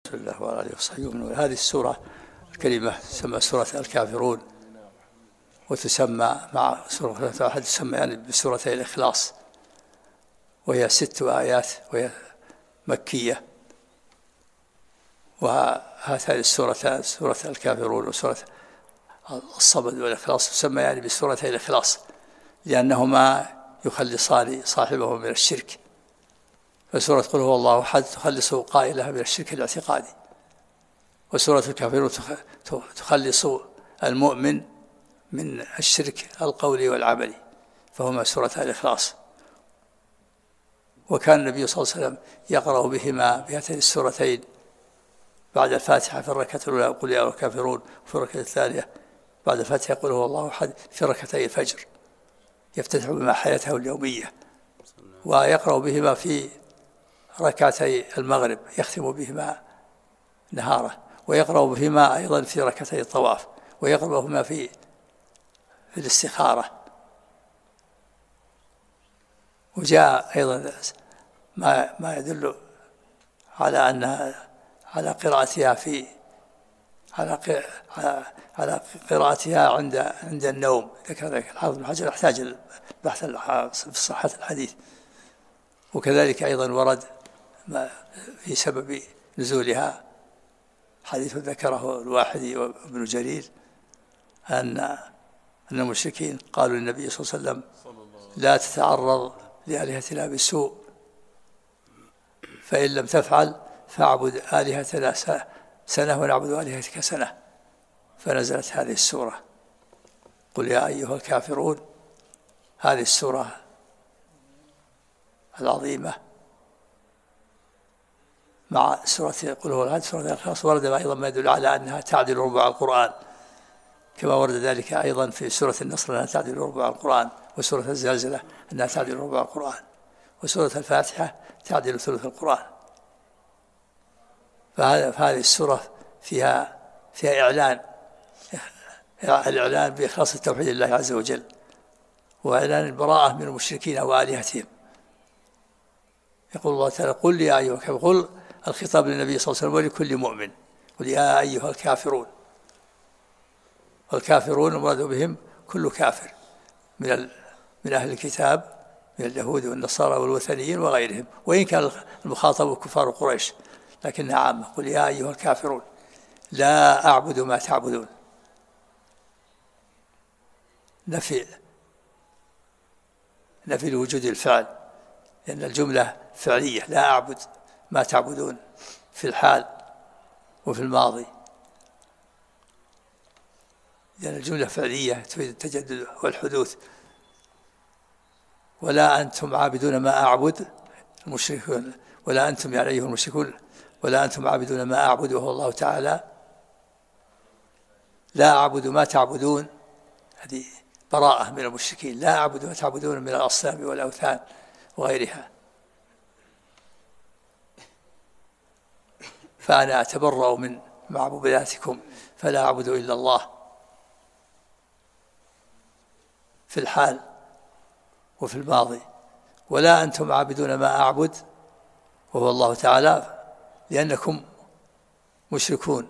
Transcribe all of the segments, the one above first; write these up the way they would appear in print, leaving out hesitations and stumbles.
رسول الله وعلى آله وصحبه ومن. هذه السورة الكريمة تسمى سورة الكافرون، وتسمى مع سورة واحد تسمى يعني بسورتي الإخلاص، وهي 6 آيات وهي مكية. وهاتان السورتان سورة الكافرون وسورة الصمد والإخلاص تسمى يعني بسورتي الإخلاص، لأنهما يخلصان صاحبه من الشرك. فسورة قل هو الله أحد تخلص قائلها من الشرك الاعتقادي، وسورة الكافرون تخلص المؤمن من الشرك القولي والعملي، فهما سورة الإخلاص. وكان النبي صلى الله عليه وسلم يقرأ بهما بهاتين السورتين بعد الفاتحة في الركعة الأولى قل يا أيها الكافرون، وفي الركعة الثانية بعد الفاتحة قل هو الله أحد في ركعتي الفجر، يفتتح بما حياته اليومية. ويقرأ بهما في ركعتي المغرب، يختم بهما نهاره. ويقرأ بهما أيضا في ركعتي الطواف، ويقرأ بهما في الاستخارة. وجاء أيضا ما يدل على أن على قراءتها على قراءتها عند النوم. ذكر الحافظ بن حجر يحتاج البحث في صحة الحديث. وكذلك أيضا ورد في سبب نزولها حديث ذكره الواحدي وابن جرير أن المشركين قالوا للنبي صلى الله عليه وسلم لا تتعرض لآلهتنا بسوء، فإن لم تفعل فاعبد آلهتنا سنة ونعبد آلهتك سنة. فنزلت هذه السورة قل يا أيها الكافرون. هذه السورة العظيمة مع سورة قل هو الأحد سورة الإخلاص ورد أيضا ما يدل على أنها تعدل ربع القرآن، كما ورد ذلك أيضا في سورة النصر أنها تعدل ربع القرآن، وسورة الزلزلة أنها تعدل ربع القرآن، وسورة الفاتحة تعدل ثلث القرآن. فهذه السورة فيها الإعلان بإخلاص التوحيد لله عز وجل، وإعلان البراءة من المشركين وآلهتهم. يقول الله تعالى قل يا أيها الكافرون، قل الخطاب للنبي صلى الله عليه وسلم ولكل مؤمن، قل يا أيها الكافرون. والكافرون المراد بهم كل كافر من أهل الكتاب من اليهود والنصارى والوثنيين وغيرهم، وإن كان المخاطب كفار قريش لكنها عامة. قل يا أيها الكافرون لا أعبد ما تعبدون. نفي الوجود الفعل، لأن الجملة فعلية، لا أعبد ما تعبدون في الحال وفي الماضي، لأن الجملة فعلية تفيد التجدد والحدوث. ولا أنتم عابدون ما أعبد المشركون، ولا أنتم يعني أيها المشركون ولا أنتم عابدون ما أعبد، وهو الله تعالى لا أعبد ما تعبدون. هذه براءة من المشركين، لا أعبد ما تعبدون من الأصنام والأوثان وغيرها. فأنا أتبرأ من معبوداتكم فلا أعبد إلا الله في الحال وفي الماضي. ولا أنتم عابدون ما أعبد وهو الله تعالى، لأنكم مشركون،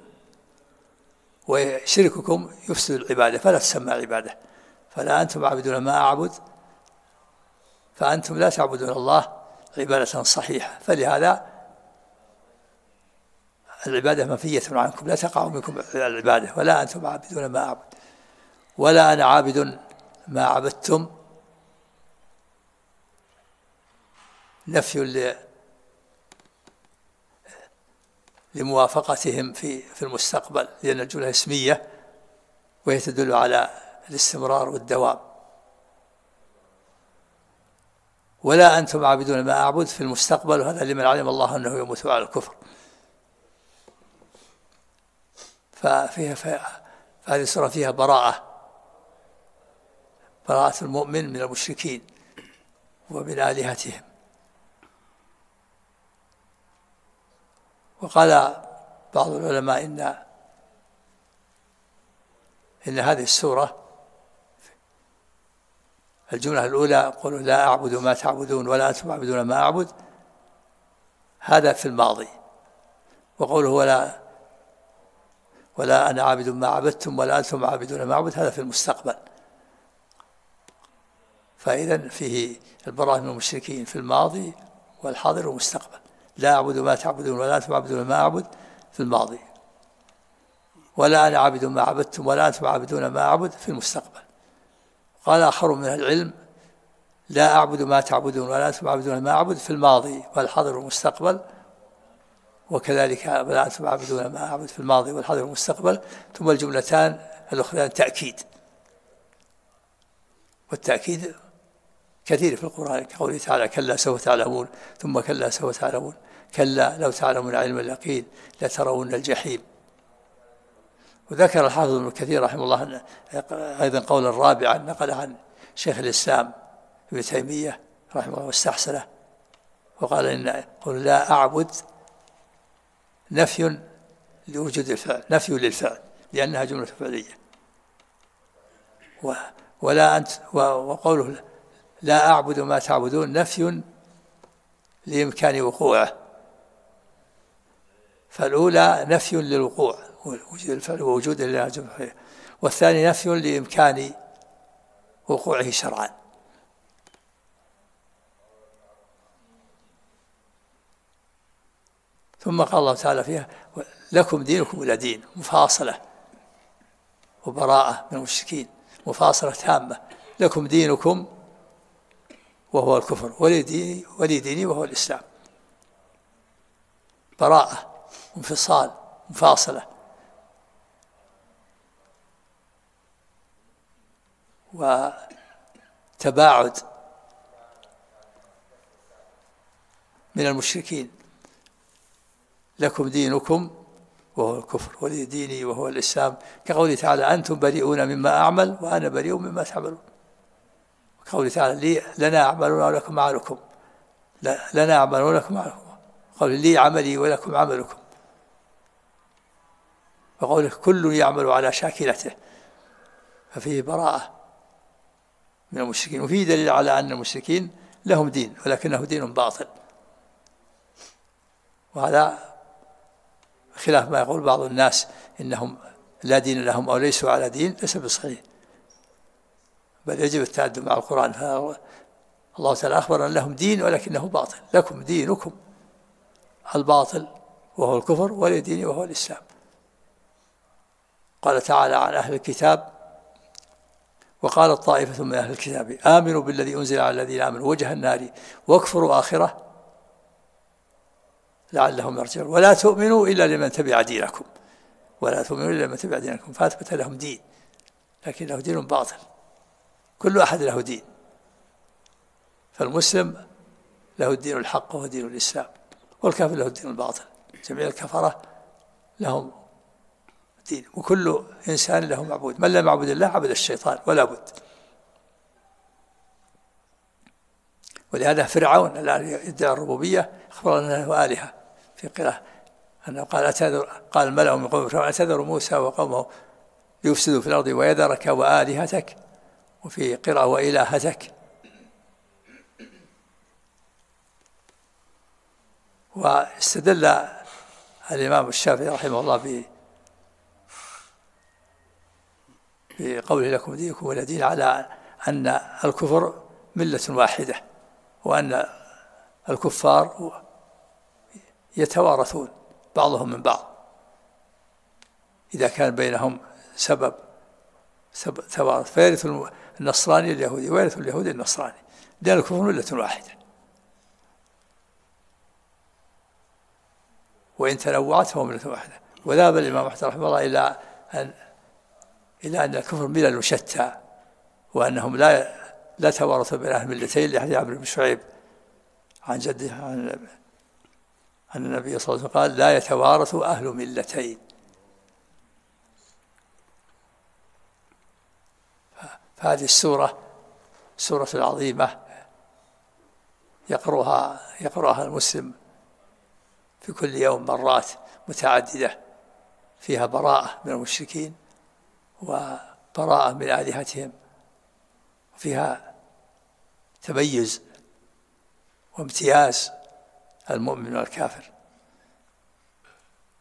وشرككم يفسد العبادة فلا تسمى عبادة. فلا أنتم عابدون ما أعبد، فأنتم لا تعبدون الله عبادة صحيحة، فلهذا العبادة منفية عنكم، لا تقع منكم العبادة. ولا أنتم عابدون ما أعبد ولا أنا عابد ما عبدتم. نفي لموافقتهم في المستقبل، لأن الجملة اسمية وهي تدل على الاستمرار والدوام. ولا أنتم عابدون ما أعبد في المستقبل، وهذا لمن علم الله أنه يموت على الكفر. فهذه السورة فيها براءة المؤمن من المشركين ومن آلهتهم. وقال بعض العلماء إن هذه السورة الجملة الأولى قل لا أعبد ما تعبدون ولا أنتم عابدون ما أعبد، هذا في الماضي. وقوله ولا أنا عابد ما عبدتم ولا أنتم عابدون ما أعبد، هذا في المستقبل. فإذا فيه البراءة من المشركين في الماضي والحاضر والمستقبل. لا أعبد ما تعبدون ولا أنتم عابدون ما أعبد في الماضي، ولا أنا عابد ما عبدتم ولا أنتم عابدون ما أعبد في المستقبل. قال آخر من العلم: لا أعبد ما تعبدون ولا أنتم عابدون ما أعبد في الماضي والحاضر والمستقبل، وكذلك ولا أنتم عابدون ما أعبد في الماضي والحاضر والمستقبل. ثم الجملتان الأخرى تأكيد، والتأكيد كثير في القرآن، كقوله تعالى: كلا سوف تعلمون ثم كلا سوف تعلمون، كلا لو تعلمون علم اليقين لترون الجحيم. وذكر الحافظ ابن كثير رحمه الله أيضا قولا رابعا نقل عن شيخ الإسلام ابن تيمية رحمه الله واستحسنه، وقال إن قل لا أعبد نفي لوجود الفعل، نفي للفعل لأنها جملة فعلية. ولا أنت وقوله لا أعبد ما تعبدون نفي لإمكان وقوعه، فالأولى نفي للوقوع وجود الفعل ووجود الله جل وعلا، والثاني نفي لإمكان وقوعه شرعا. ثم قال الله تعالى فيها: لكم دينكم ولا دين، مفاصلة وبراءة من المشركين، مفاصلة تامة. لكم دينكم وهو الكفر، ولي ديني وهو الإسلام. براءة، انفصال، مفاصلة. وتباعد من المشركين. لكم دينكم وهو الكفر ولي ديني وهو الإسلام، كقوله تعالى: أنتم بريئون مما أعمل وأنا بريء مما تعملون. وقوله تعالى: لنا أعمالنا ولكم عملكم، لنا أعمالنا ولكم عملكم. قال: لي عملي ولكم عملكم. وقوله: كل يعمل على شاكلته، ففيه براءة من المشركين. وفيه دليل على أن المشركين لهم دين ولكنه دين باطل، وهذا خلاف ما يقول بعض الناس إنهم لا دين لهم أو ليسوا على دين، ليس بصحيح، بل يجب التأدب مع القرآن. الله تعالى أخبر أن لهم دين ولكنه باطل. لكم دينكم الباطل وهو الكفر ولي ديني وهو الإسلام. قال تعالى عن أهل الكتاب: وقالت طائفة من أهل الكتاب آمنوا بالذي أنزل على الذين آمنوا وجه النار واكفروا آخره لعلهم يرجعون ولا تؤمنوا إلا لمن تبع دينكم، ولا تؤمنوا إلا لمن تبع دينكم. فأثبت لهم دين، لكن له دين باطل. كل أحد له دين، فالمسلم له الدين الحق وهو دين الإسلام، والكافر له الدين الباطل. جميع الكفرة لهم دين، وكل إنسان له معبود. من لم يعبد الله عبد الشيطان ولا بد. ولهذا فرعون الذي يدعي الربوبية أخبر أنه آلهة في قراءة أنه قال الملأ من قوم فرعون: أتذر موسى وقومه ليفسدوا في الأرض ويذرك وآلهتك، وفي قراءة وإلهتك. واستدل الإمام الشافعي رحمه الله بقوله: لكم دينكم ولا دين، على أن الكفر ملة واحدة، وأن الكفار يتوارثون بعضهم من بعض إذا كان بينهم سبب توارث، فيرث النصراني اليهودي ويرث اليهودي النصراني، لأن الكفر ملة واحدة، وإن تنوعت فهو ملة واحدة. وذهب الإمام أحمد رحمه الله إلى أن الكفر ملل شتى، وأنهم لا توارث بين أهل الملتين، لحديث عمرو بن شعيب عن جده عن النبي صلى الله عليه وسلم قال: لا يتوارث أهل ملتين. فهذه السورة العظيمة يقرأها المسلم في كل يوم مرات متعددة، فيها براءة من المشركين وبراءة من آلهتهم، وفيها تميز وامتياز المؤمن والكافر.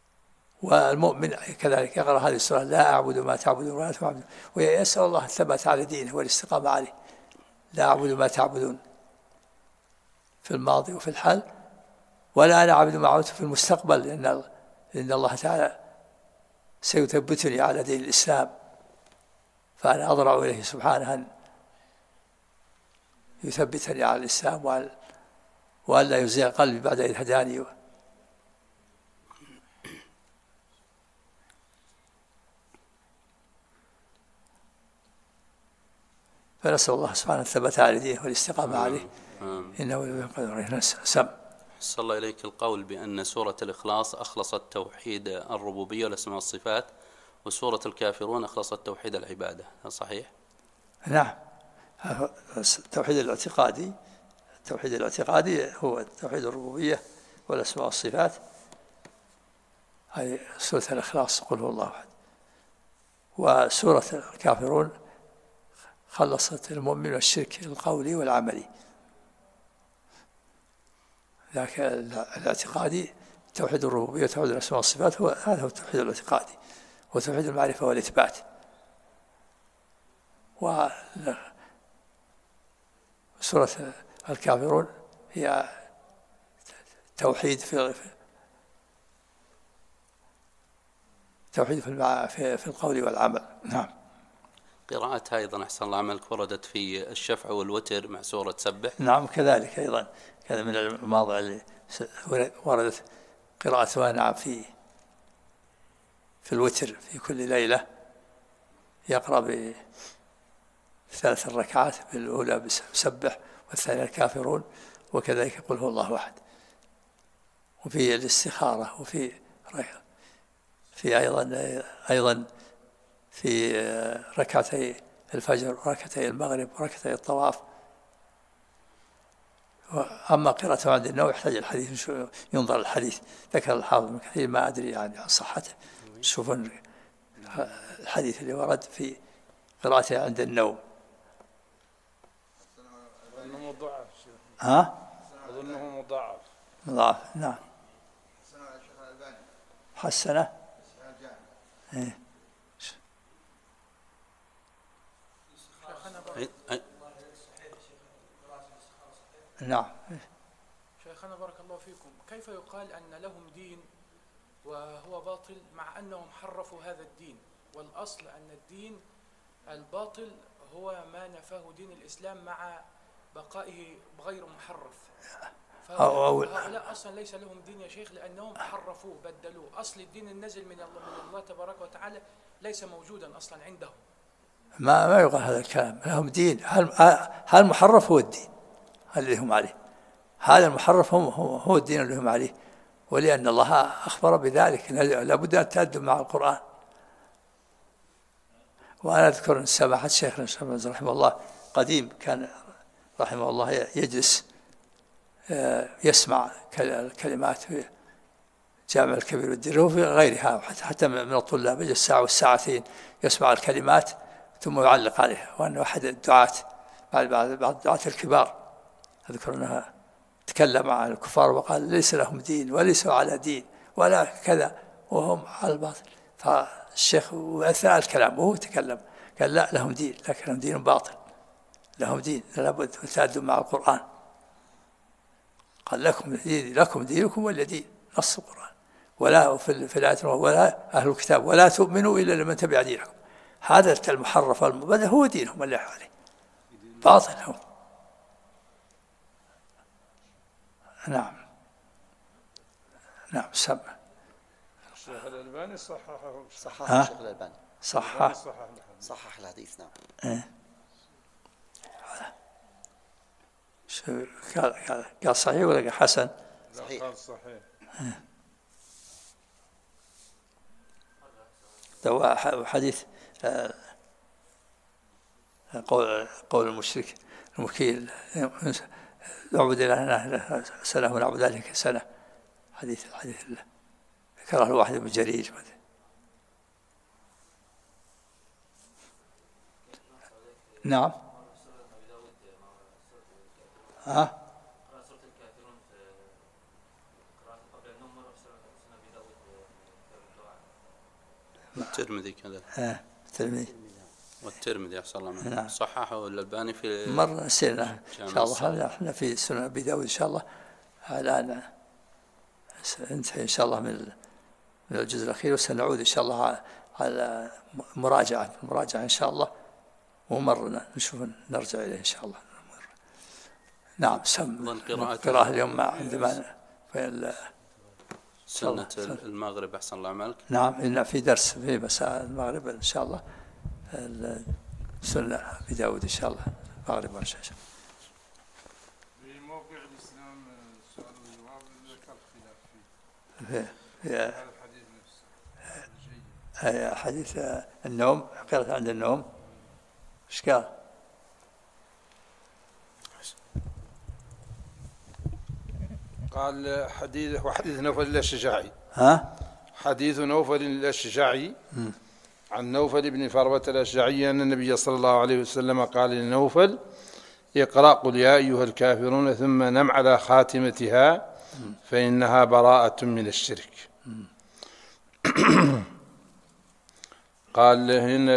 والمؤمن كذلك يقرأ هذه السورة: لا أعبد ما تعبدون ولا تعبدون، ويسأل الله الثبات على دينه والاستقامة عليه. لا أعبد ما تعبدون في الماضي وفي الحال، ولا أنا أعبد ما عبدت في المستقبل، لأن الله تعالى سيثبتني على دين الإسلام، فأنا أضرع إليه سبحانه أن يثبتني على الإسلام وأن لا يزيغ قلبي بعد إذ هداني. فنسأل الله سبحانه الثبات على دينه والاستقامة عليه، إنه قدر سم. صلى الله إليك القول بأن سورة الإخلاص أخلصت توحيد الربوبية والأسماء والصفات، وسورة الكافرون أخلصت توحيد العبادة، صحيح؟ نعم. التوحيد الاعتقادي هو توحيد الربوبية والأسماء والصفات، هذه سورة الإخلاص قل هو الله أحد. وسورة الكافرون خلصت المؤمن والشرك القولي والعملي. ذاك الاعتقادي توحيد الربوبية وتوحيد الأسماء والصفات، هذا هو التوحيد الاعتقادي، وتوحيد المعرفة والإثبات. وسورة الكافرون هي توحيد في القول والعمل. نعم. قراءتها أيضا أحسن الله عملك وردت في الشفع والوتر مع سورة سبح. نعم كذلك أيضا، كذا من المواضع اللي وردت قراءتها. نعم في الوتر في كل ليلة يقرأ بثلاث الركعات، بالأولى بسبح والثانية الكافرون، وكذلك يقول هو الله أحد. وفي الاستخارة، وفي أيضا في ركعتي الفجر وركعتي المغرب وركعتي الطواف. أما قراءته عند النوم يحتاج الحديث، ينظر الحديث. ذكر الحافظ ابن كثير، ما أدري يعني عن صحته، شوفون الحديث اللي ورد في قراءته عند النوم. أظنه مضاعف. أظنه مضاعف. نعم. حسنه. نعم. شيخنا بارك الله فيكم، كيف يقال أن لهم دين وهو باطل مع أنهم حرفوا هذا الدين؟ والأصل أن الدين الباطل هو ما نفاه دين الإسلام مع بقائه غير محرف. فهؤلاء أصلا ليس لهم دين يا شيخ، لأنهم حرفوه بدلوه. أصل الدين النزل من الله تبارك وتعالى ليس موجودا أصلا عندهم. ما يقال هذا الكلام. لهم دين. هل المحرف هو الدين اللي هم عليه؟ هذا المحرف هو الدين اللي هم عليه، ولأن الله أخبر بذلك لابد أن تأدب مع القرآن. وأنا أذكر أن سماحة شيخنا رحمه الله قديم كان رحمه الله يجلس يسمع الكلمات في جامع الكبير والدير وفي غيرها، حتى من الطلاب يجلس ساعة والساعتين يسمع الكلمات ثم يعلق عليها. وأنه أحد الدعاة بعد الدعاة الكبار أذكر أنها تكلم عن الكفار وقال ليس لهم دين وليسوا على دين ولا كذا وهم على الباطل. فالشيخ أثناء الكلام وهو تكلم قال لا، لهم دين لكن لهم دين باطل، لهم دين لابد من التأدب مع القرآن. قال لكم دينكم ولا دين، نص القرآن. ولا في الآية ولا أهل الكتاب ولا تؤمنوا إلا لمن تبع دينكم. هذا المحرف والمبتدع هو دينهم اللي عليه باطل هم. نعم. سمع. الشيخ الألباني صححه. الشيخ الألباني صحح الحديث. نعم. قال صحيح ولا قال حسن؟ صحيح. قال صحيح. حديث قول المشرك المكيل نعبد إلهنا سنة ونعبد ذلك سنة. حديث ذكره الواحد بن جرير. نعم. الترمذي كذا. الترمذي والترمذي أحسن الله منك. نعم. صححه الألباني في مرة نسينا إن شاء الله. احنا في سنن أبي داود إن شاء الله الآن انتهي إن شاء الله من الجزء الأخير، وسنعود إن شاء الله على مراجعة إن شاء الله، ومرنا نشوف نرجع إليه إن شاء الله. نعم. قراءة اليوم عندما في سنة المغرب أحسن الله عملك. نعم، إن في درس في مساء المغرب إن شاء الله سنة أبي داود إن شاء الله المغرب إن شاء الله. في موقع الإسلام سؤال وجواب ذكر خلاف فيه هذا الحديث نفسه. حديث النوم، قراءة عند النوم إيش قال؟ قال حديث نوفل الأشجعي. حديث نوفل الأشجعي عن نوفل بن فروة الأشجعي أن النبي صلى الله عليه وسلم قال لنوفل: اقرأ قل يا أيها الكافرون ثم نم على خاتمتها فإنها براءة من الشرك. قال هنا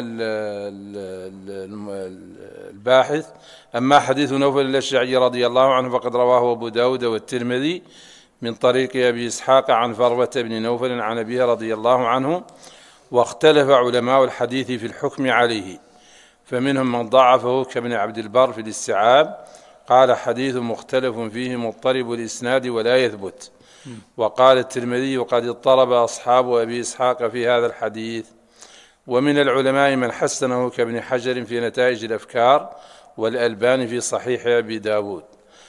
الباحث: أما حديث نوفل الأشجعي رضي الله عنه فقد رواه أبو داود والترمذي من طريق أبي إسحاق عن فروة بن نوفل عن أبيه رضي الله عنه، واختلف علماء الحديث في الحكم عليه، فمنهم من ضعفه كابن عبد البر في الاستيعاب، قال حديث مختلف فيه مضطرب الإسناد ولا يثبت. وقال الترمذي: وقد اضطرب أصحاب أبي إسحاق في هذا الحديث. ومن العلماء من حسنه كابن حجر في نتائج الأفكار، والألباني في صحيح أبي داود.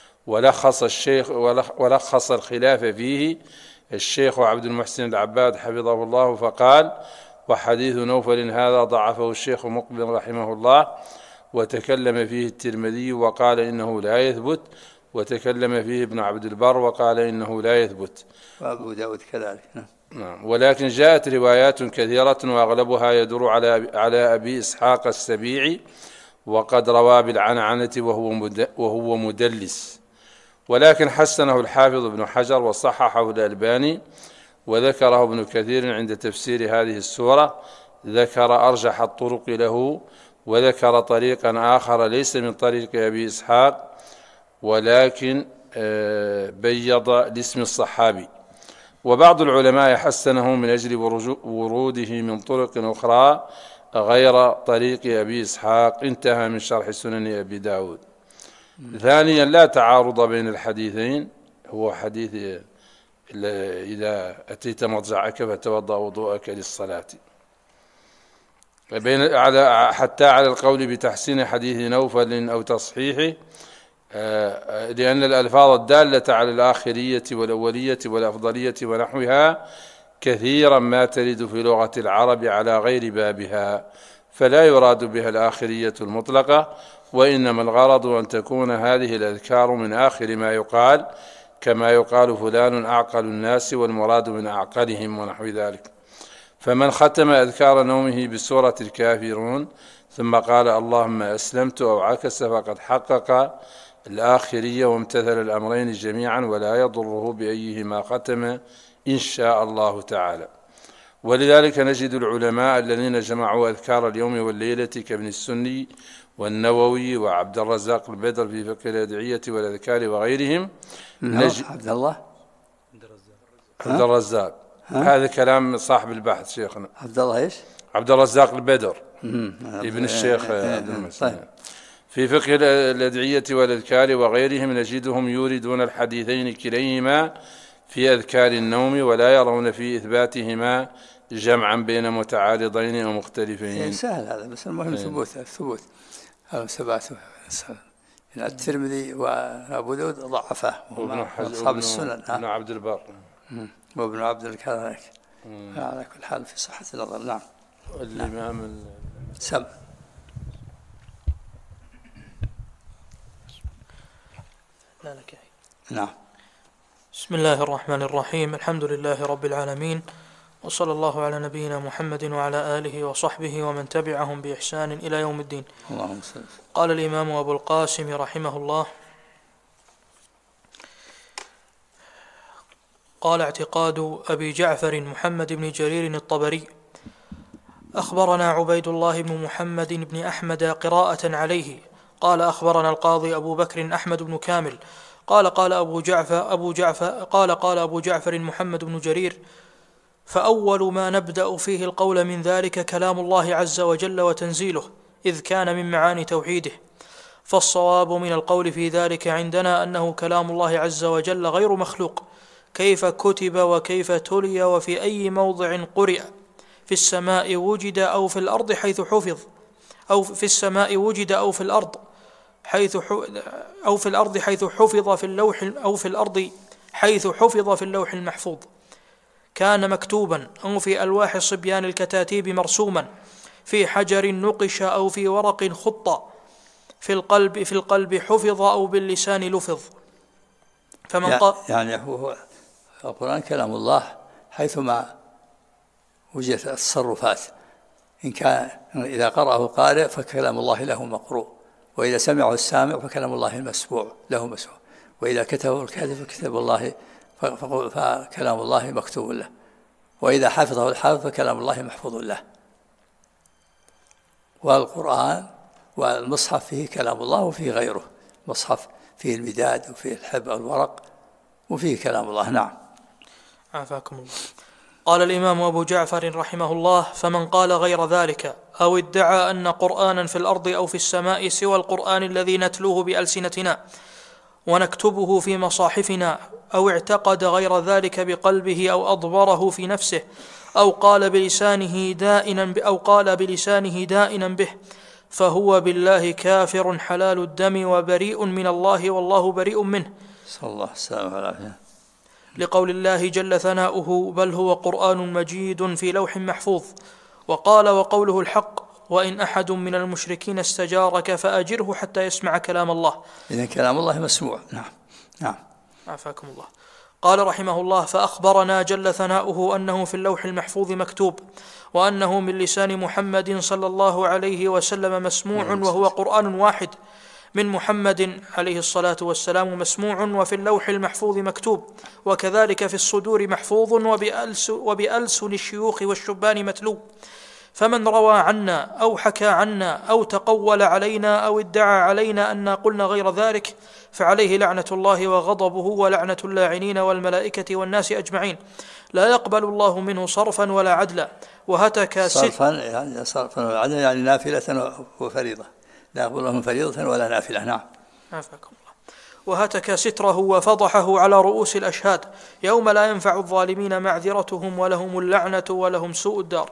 ولخص الخلاف فيه الشيخ عبد المحسن العباد حفظه الله فقال: وحديث نوفل هذا ضعفه الشيخ مقبل رحمه الله، وتكلم فيه الترمذي وقال إنه لا يثبت، وتكلم فيه ابن عبد البر وقال إنه لا يثبت، وأبو داود كذلك. نعم. ولكن جاءت روايات كثيرة وأغلبها يدور على أبي إسحاق السبيعي، وقد روى بالعنعنة وهو مدلس، ولكن حسنه الحافظ ابن حجر وصححه الألباني، وذكره ابن كثير عند تفسير هذه السورة، ذكر أرجح الطرق له، وذكر طريقا آخر ليس من طريق أبي إسحاق ولكن بيض لاسم الصحابي. وبعض العلماء حسنه من أجل وروده من طرق أخرى غير طريق أبي إسحاق. انتهى من شرح سنن أبي داود. ثانيا: لا تعارض بين الحديثين، هو حديث إذا أتيت مضجعك فتوضأ وضوءك للصلاة، حتى على القول بتحسين حديث نوفل أو تصحيحه، لأن الألفاظ الدالة على الآخرية والأولية والأفضلية ونحوها كثيرا ما ترد في لغة العرب على غير بابها، فلا يراد بها الآخرية المطلقة، وإنما الغرض أن تكون هذه الأذكار من آخر ما يقال، كما يقال فلان أعقل الناس والمراد من أعقلهم ونحو ذلك. فمن ختم أذكار نومه بسورة الكافرون ثم قال اللهم أسلمت أو عكس فقد حقق الآخرية وامتثل الأمرين جميعا، ولا يضره بأيهما ختم إن شاء الله تعالى. ولذلك نجد العلماء الذين جمعوا أذكار اليوم والليلة كابن السني والنووي وعبد الرزاق البدر في فقه الأدعية والأذكار وغيرهم. عبد الرزاق هذا كلام صاحب البحث شيخنا عبد الله ايش؟ عبد الرزاق البدر ابن الشيخ عبد المحسن في فقه الأدعية والأذكار وغيرهم، نجدهم يوردون الحديثين كليهما في أذكار النوم، ولا يرون في إثباتهما جمعا بين متعارضين ومختلفين. سهل هذا، بس المهم الثبوت هذا ثباته. الترمذي وأبو داود ضعفه، أصحاب السنن ابن عبد البر وابن عبد الكذلك. على كل حال في صحة النظر. نعم. الإمام سم. نعم. بسم الله الرحمن الرحيم. الحمد لله رب العالمين، وصلى الله على نبينا محمد وعلى آله وصحبه ومن تبعهم بإحسان إلى يوم الدين. اللهم صل. قال الإمام أبو القاسم رحمه الله: قال اعتقاد أبي جعفر محمد بن جرير الطبري أخبرنا عبيد الله بن محمد بن أحمد قراءة عليه قال أخبرنا القاضي أبو بكر أحمد بن كامل قال أبو جعفر محمد بن جرير: فأول ما نبدأ فيه القول من ذلك كلام الله عز وجل وتنزيله، إذ كان من معاني توحيده، فالصواب من القول في ذلك عندنا أنه كلام الله عز وجل غير مخلوق، كيف كتب وكيف تلي وفي أي موضع قرئ، في السماء وجد أو في الأرض حيث حفظ، أو في السماء وجد أو في الأرض حيث حفظ في اللوح، أو في الأرض حيث حفظ في اللوح المحفوظ، كان مكتوبا أو في ألواح صبيان الكتاتيب مرسوما، في حجر نقش أو في ورق خط، في القلب حفظ أو باللسان لفظ. فمن قال يعني هو القرآن كلام الله حيثما وجدت التصرفات، إذا قرأه قارئ فكلام الله له مقروء، وإذا سمعه السامع فكلام الله المسموع له مسموع، وإذا كتبه الكاتب فكتاب الله فكلام الله مكتوب له، وإذا حفظه الحافظ فكلام الله محفوظ له. والقرآن والمصحف فيه كلام الله وفيه غيره، مصحف فيه المداد وفيه الحب أو الورق وفيه كلام الله. نعم. عافاكم الله. قال الإمام أبو جعفر رحمه الله: فمن قال غير ذلك أو ادعى أن قرآنا في الأرض أو في السماء سوى القرآن الذي نتلوه بألسنتنا ونكتبه في مصاحفنا، أو اعتقد غير ذلك بقلبه أو أضبره في نفسه، أو قال بلسانه دائنا به، فهو بالله كافر حلال الدم وبريء من الله والله بريء منه، صلى الله عليه وسلم، لقول الله جل ثناؤه: بل هو قرآن مجيد في لوح محفوظ. وقال: وقوله الحق: وإن أحد من المشركين استجارك فأجره حتى يسمع كلام الله. إذن كلام الله مسموع. نعم. عافاكم الله. قال رحمه الله: فأخبرنا جل ثناؤه أنه في اللوح المحفوظ مكتوب، وأنه من لسان محمد صلى الله عليه وسلم مسموع، وهو قرآن واحد من محمد عليه الصلاة والسلام مسموع، وفي اللوح المحفوظ مكتوب، وكذلك في الصدور محفوظ، وبألسن الشيوخ والشبان متلو. فمن روى عنا أو حكى عنا أو تقول علينا أو ادعى علينا أننا قلنا غير ذلك فعليه لعنة الله وغضبه ولعنة اللاعنين والملائكة والناس أجمعين، لا يقبل الله منه صرفا ولا عدلا. وهتك صرفا ولا عدلا يعني نافلة وفريضة، لا يقبل الله من فريضة ولا نافلة. نعم. عافاكم الله. وهتك ستره وفضحه على رؤوس الأشهاد يوم لا ينفع الظالمين معذرتهم ولهم اللعنة ولهم سوء الدار.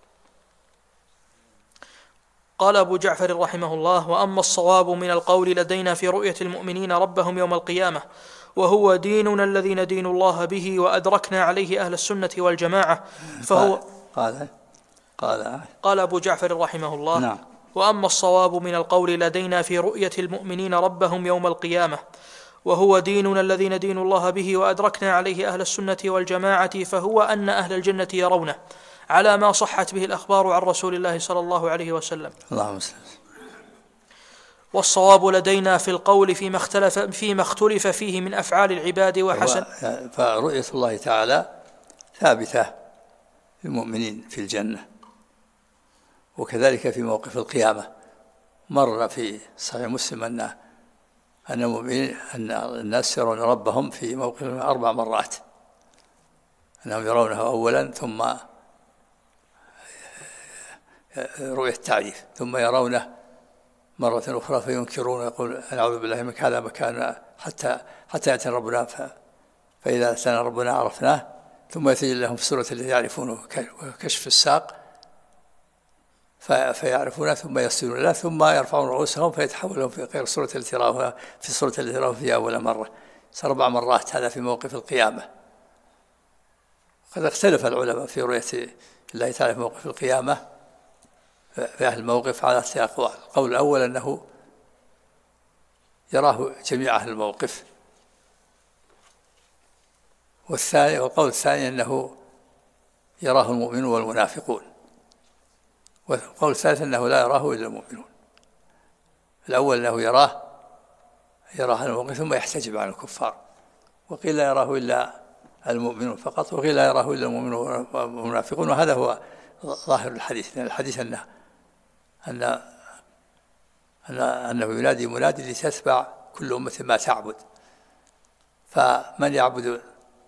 قال أبو جعفر رحمه الله: وأما الصواب من القول لدينا في رؤية المؤمنين ربهم يوم القيامة، وهو ديننا الذي ندين الله به وأدركنا عليه أهل السنة والجماعة، فهو قال أبو جعفر رحمه الله: نعم. وأما الصواب من القول لدينا في رؤية المؤمنين ربهم يوم القيامة، وهو ديننا الذي ندين الله به وأدركنا عليه أهل السنة والجماعة، فهو أن أهل الجنة يرونه على ما صحت به الأخبار عن رسول الله صلى الله عليه وسلم. اللهم صل. والصواب لدينا في القول فيما اختلف فيه من أفعال العباد وحسن. فرؤية الله تعالى ثابتة للمؤمنين في الجنة، وكذلك في موقف القيامة. مر في صحيح مسلم أن المؤمنين أن الناس يرون ربهم في موقف 4 مرات، أنهم يرونه أولا، ثم رؤية التعريف، ثم يرونه مرة أخرى فينكرون ويقول: نعوذ بالله منك، هذا مكان حتى يأتي ربنا، فإذا أتانا ربنا عرفناه، ثم يتجلى لهم في السورة التي يعرفونه كشف الساق فيعرفونه، ثم يسجدون له، ثم يرفعون رؤوسهم فيتحول لهم في غير السورة التي رأوها في السورة التي رأوها فيها أول مرة. 4 مرات هذا في موقف القيامة. قد اختلف العلماء في رؤية الله تعالى في موقف القيامة في أهل الموقف على 3 أقوال. القول الأول أنه يراه جميع أهل الموقف، والقول الثاني أنه يراه المؤمنون والمنافقون، والقول الثالث أنه لا يراه إلا المؤمنون. الأول أنه يراه أهل الموقف ثم يحتجب عن الكفار، وقيل لا يراه إلا المؤمنون فقط، وقيل لا يراه إلا المؤمنون والمنافقون، وهذا هو ظاهر الحديث، لأن الحديث أنه ينادي منادي لتتبع كل أمة ما تعبد، فمن يعبد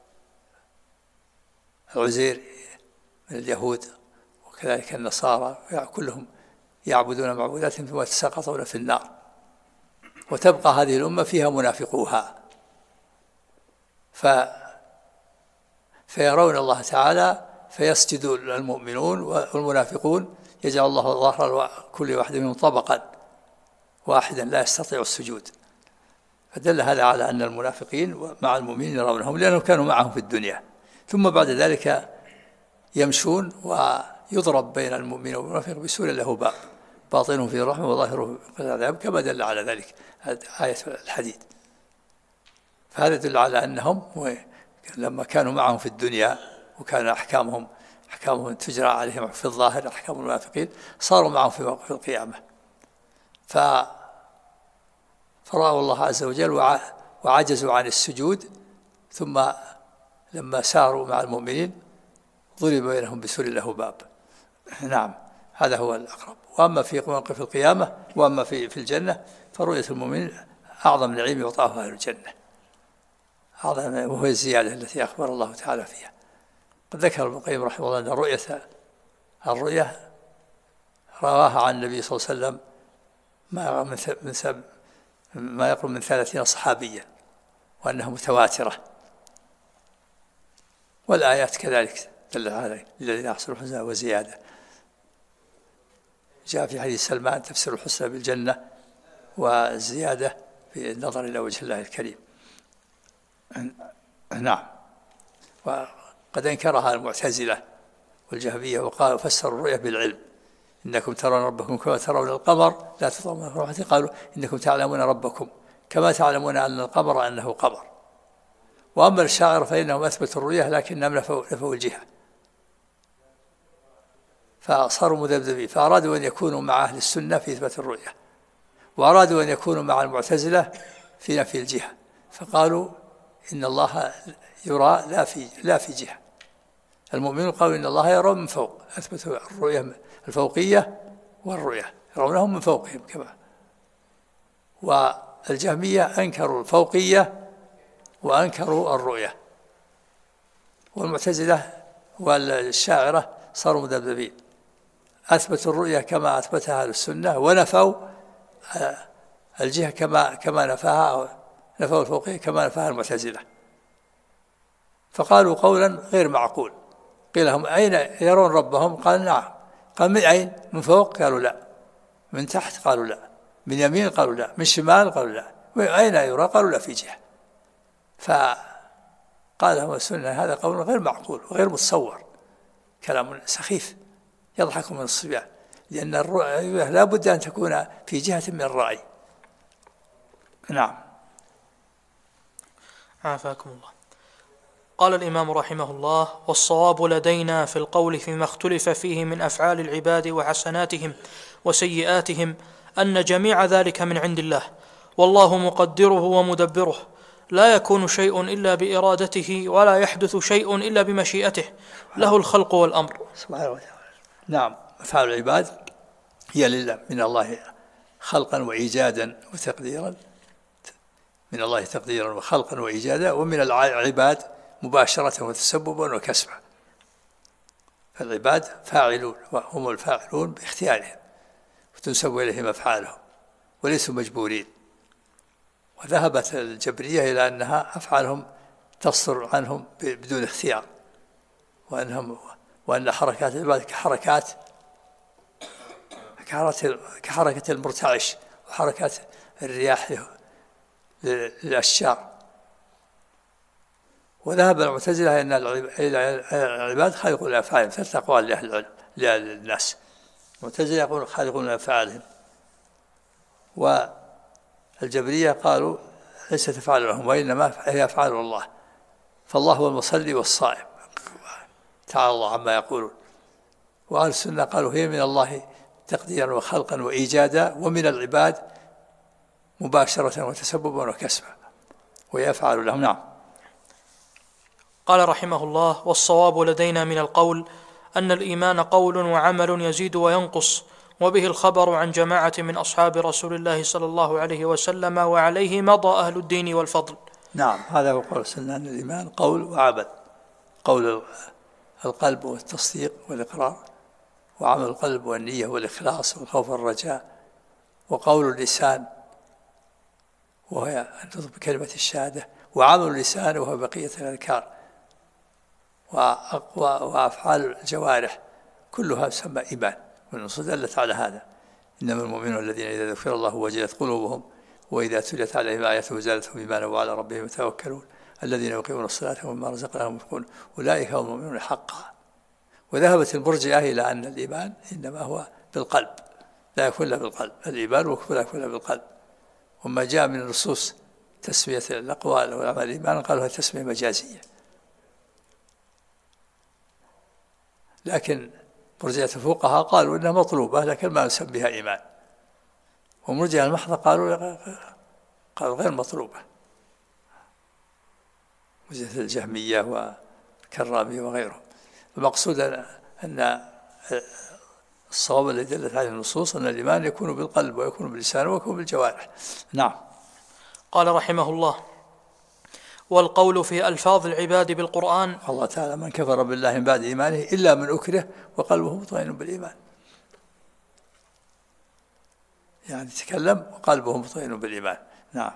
العزير من اليهود وكذلك النصارى كلهم يعبدون معبوداتهم ثم يتساقطون في النار، وتبقى هذه الأمة فيها منافقوها فيرون الله تعالى فيسجد المؤمنون، والمنافقون يجعل الله ظهر كل واحد منهم طبقا واحدا لا يستطيع السجود. فدل هذا على أن المنافقين مع المؤمنين يرونهم لأنهم كانوا معهم في الدنيا، ثم بعد ذلك يمشون ويضرب بين المؤمن والمنافق بسور له باب باطنه فيه الرحمة وظاهره في العذاب، كما دل على ذلك آية الحديد. فهذا يدل على أنهم لما كانوا معهم في الدنيا وكان أحكامهم تجرى عليهم في الظاهر أحكام المنافقين، صاروا معهم في موقف القيامة فرأوا الله عز وجل وعجزوا عن السجود، ثم لما ساروا مع المؤمنين ضرب بينهم بسور له باب. نعم، هذا هو الأقرب. وأما في موقف القيامة وأما في الجنة فرؤية المؤمنين أعظم نعيم يعطاه أهل الجنة، أعظم، وهو الزيادة التي أخبر الله تعالى فيها. قد ذكر ابن القيم رحمه الله أن الرؤية رواها عن النبي صلى الله عليه وسلم ما يقرب من 30 صحابيا، وأنها متواترة، والآيات كذلك دل على الذين أحسنوا الحسنى وزيادة. جاء في حديث سلمان تفسير الحسنى بالجنة وزيادة في النظر إلى وجه الله الكريم. نعم. وقد أنكرها المعتزلة والجهمية وقالوا فسروا الرؤية بالعلم، إنكم ترون ربكم كما ترون القمر لا تضامون في رؤيته، قالوا إنكم تعلمون ربكم كما تعلمون أن القمر أنه قمر. وأما الشاعر فإنهم أثبتوا الرؤية لكنهم نفوا الجهة، فصاروا مذبذبين، فأرادوا أن يكونوا مع أهل السنة في إثبات الرؤية، وأرادوا أن يكونوا مع المعتزلة في نفي الجهة، فقالوا إن الله يرى لا في جهة. المؤمنون قالوا إن الله يرى من فوق، أثبتوا الرؤية الفوقية والرؤية يرونهم من فوقهم كما. والجهمية أنكروا الفوقية وأنكروا الرؤية، والمعتزلة والشاعرة صاروا مذبذبين، أثبتوا الرؤية كما أثبتها أهل السنة ونفوا الجهة كما نفوا الفوقية كما نفاها المعتزلة. فقالوا قولا غير معقول، قيل لهم أين يرون ربهم؟ قال نعم. قال من أين؟ من فوق؟ قالوا لا. من تحت؟ قالوا لا. من يمين؟ قالوا لا. من شمال؟ قالوا لا. أين يرى؟ قالوا لا في جهة. فقال لهم السنة هذا قول غير معقول وغير متصور، كلام سخيف يضحك من الصبيان، لأن الرؤية لا بد أن تكون في جهة من الرأي. نعم. عافاكم الله. قال الإمام رحمه الله: والصواب لدينا في القول فيما اختلف فيه من أفعال العباد وحسناتهم وسيئاتهم أن جميع ذلك من عند الله، والله مقدره ومدبره، لا يكون شيء إلا بإرادته ولا يحدث شيء إلا بمشيئته، له الخلق والأمر. سبحانه وتعالى. نعم، أفعال العباد هي لله من الله خلقا وإيجادا وتقديرا، من الله تقديرا وخلقا وإيجادا، ومن العباد مباشرة وتسببا وكسبا. فالعباد فاعلون وهم الفاعلون باختيارهم، وتنسب إليهم أفعالهم وليسوا مجبورين. وذهبت الجبرية إلى أنها أفعالهم تصدر عنهم بدون اختيار، وأن حركات العباد كحركة المرتعش وحركات الرياح للأشجار. وذهب المعتزلة إن العباد خالقون لأفعالهم، ثلاث أقوال لأهل العلم للناس. المعتزلة يقولون خالقون لأفعالهم، والجبرية قالوا ليست أفعال لهم وإنما هي أفعال الله، فالله هو المصلي والصائم تعالى الله عما يقولون. وأهل السنة قالوا هي من الله تقديرا وخلقا وإيجادا، ومن العباد مباشرة وتسببا وكسبا، وهي أفعال لهم. نعم. قال رحمه الله: والصواب لدينا من القول أن الإيمان قول وعمل يزيد وينقص، وبه الخبر عن جماعة من أصحاب رسول الله صلى الله عليه وسلم، وعليه مضى أهل الدين والفضل. نعم، هذا هو قول السنة، أن الإيمان قول وعمل. قول القلب والتصديق والإقرار، وعمل القلب والنية والإخلاص والخوف والرجاء، وقول اللسان وهي أن تطلب بكلمة الشهادة، وعمل اللسان وهو بقية الأذكار، وأفعال الجوارح كلها تسمى إيمان. والنصوص دلت على هذا: إنما المؤمنون الذين إذا ذكر الله وجلت قلوبهم وإذا تليت عليهم آياته زادتهم إيمانا وعلى ربهم يتوكلون الذين يقيمون الصلاة ومما رزقناهم ينفقون أولئك هم المؤمنون حقا. وذهبت المرجئة إلى أن الإيمان إنما هو بالقلب، لا يكون إلا بالقلب، الإيمان والكفر لا يكون إلا بالقلب. وما جاء من النصوص تسمية الأقوال والأعمال الإيمان قالوا هي تسمية مجازية، لكن مرجئة الفقهاء قالوا إنها مطلوبة لكن ما نسميها إيمان، ومرجئة المحضة قالوا غير مطلوبة، مرجئة الجهمية والكرامية وغيرهم. المقصود أن الصواب الذي دلت عليه النصوص أن الإيمان يكون بالقلب ويكون باللسان ويكون بالجوارح. نعم. قال رحمه الله: والقول في ألفاظ العباد بالقرآن. الله تعالى: من كفر بالله من بعد إيمانه إلا من أكره وقلبه مطمئن بالإيمان. يعني تكلم وقلبه مطمئن بالإيمان. نعم.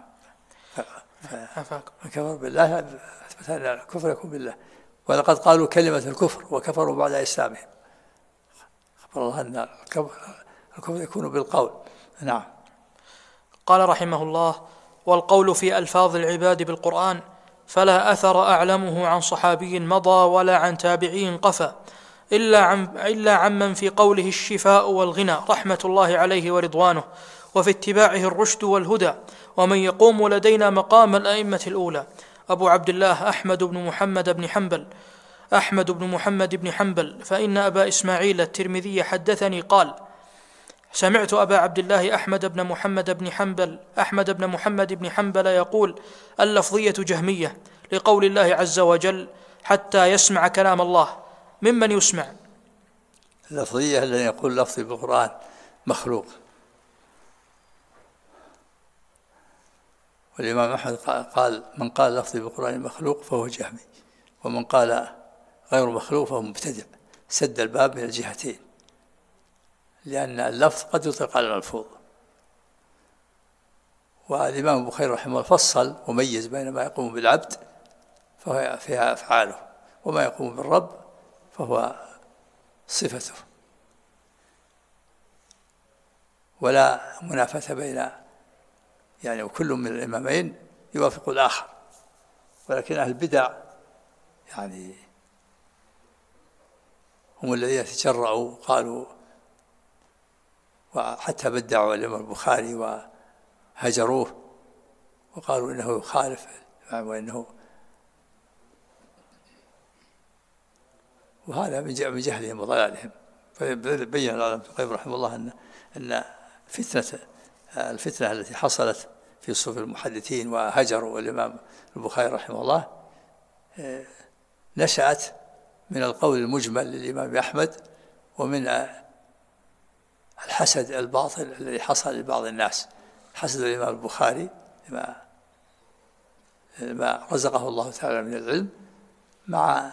من كفر بالله أثبت أن الكفر يكون بالله، ولقد قالوا كلمة الكفر وكفروا بعد إسلامهم. خبر الله أن الكفر يكون بالقول. نعم. قال رحمه الله: والقول في ألفاظ العباد بالقرآن فلا أثر أعلمه عن صحابي مضى ولا عن تابعي قفى، إلا عمن في قوله الشفاء والغنى رحمة الله عليه ورضوانه، وفي اتباعه الرشد والهدى، ومن يقوم لدينا مقام الأئمة الأولى أبو عبد الله أحمد بن محمد بن حنبل، فإن أبا إسماعيل الترمذي حدثني قال: سمعت أبا عبد الله أحمد بن محمد بن حنبل يقول: اللفظية جهمية، لقول الله عز وجل: حتى يسمع كلام الله. ممن يسمع؟ اللفظية الذي يقول لفظي بالقرآن مخلوق. والإمام أحمد قال: من قال لفظي بالقرآن مخلوق فهو جهمي، ومن قال غير مخلوق فهو مبتدع. سد الباب من الجهتين، لأن اللفظ قد يطلق على الملفوظ. والإمام البخاري رحمه الله فصل وميز بين ما يقوم بالعبد فهو فيها أفعاله، وما يقوم بالرب فهو صفته، ولا منافاة بين يعني وكل من الإمامين يوافق الآخر. ولكن أهل البدع يعني هم الذين تجرؤوا قالوا، وحتى بدعوا الإمام البخاري وهجروه وقالوا إنه يخالف وإنه، وهذا من جهلهم وضلالهم. فبين العلماء رحمه الله أن الفتنة التي حصلت في صفوف المحدثين وهجروا الإمام البخاري رحمه الله نشأت من القول المجمل للإمام أحمد، ومن الحسد الباطل الذي حصل لبعض الناس، حسد الإمام البخاري ما رزقه الله تعالى من العلم، مع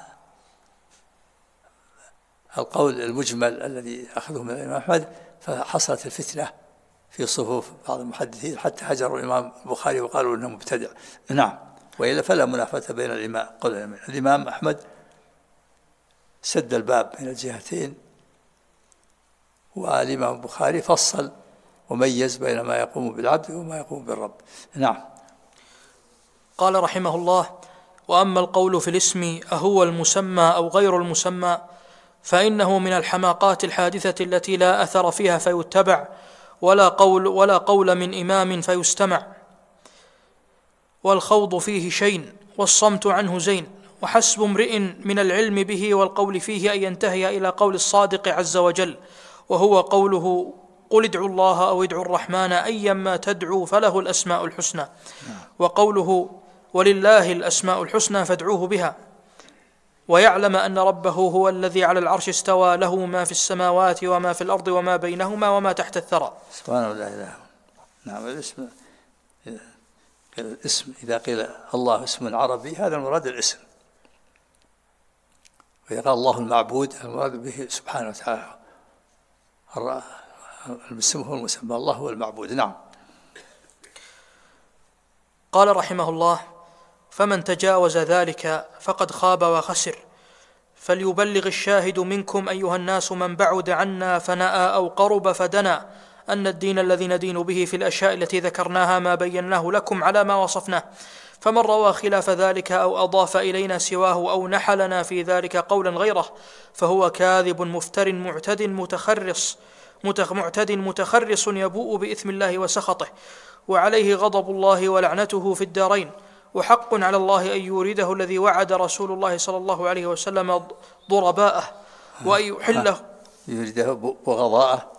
القول المجمل الذي أخذه من الإمام أحمد، فحصلت الفتنة في صفوف بعض المحدثين حتى هجروا الإمام البخاري وقالوا إنه مبتدع. نعم. وإلا فلا منافاة بين الإمام أحمد سد الباب من الجهتين، والإمام البخاري فصل وميز بين ما يقوم بالعبد وما يقوم بالرب. نعم. قال رحمه الله: وأما القول في الاسم أهو المسمى أو غير المسمى فإنه من الحماقات الحادثة التي لا أثر فيها فيتبع، ولا قول من إمام فيستمع، والخوض فيه شين والصمت عنه زين، وحسب امرئ من العلم به والقول فيه أن ينتهي إلى قول الصادق عز وجل، وهو قوله: قل ادعوا الله أو ادعوا الرحمن أيما تدعوا فله الأسماء الحسنى، وقوله: ولله الأسماء الحسنى فادعوه بها. ويعلم أن ربه هو الذي على العرش استوى له ما في السماوات وما في الأرض وما بينهما وما تحت الثرى. سبحانه لا إله. نعم. الاسم إذا قيل الله اسم عربي هذا المراد الاسم، وإذا قال الله المعبود المراد به سبحانه وتعالى. الاسم هو المسمى، الله هو المعبود. نعم. قال رحمه الله: فمن تجاوز ذلك فقد خاب وخسر، فليبلغ الشاهد منكم أيها الناس من بعد عنا فنأى أو قرب فدنا أن الدين الذي ندين به في الأشياء التي ذكرناها ما بيناه لكم على ما وصفناه، فمن روى خلاف ذلك أو أضاف إلينا سواه أو نحلنا في ذلك قولا غيره فهو كاذب مفتر معتد متخرص يبوء بإثم الله وسخطه، وعليه غضب الله ولعنته في الدارين. وحق على الله أن يورده الذي وعد رسول الله صلى الله عليه وسلم ضرباءه وأن يحله يورده بغضاءه.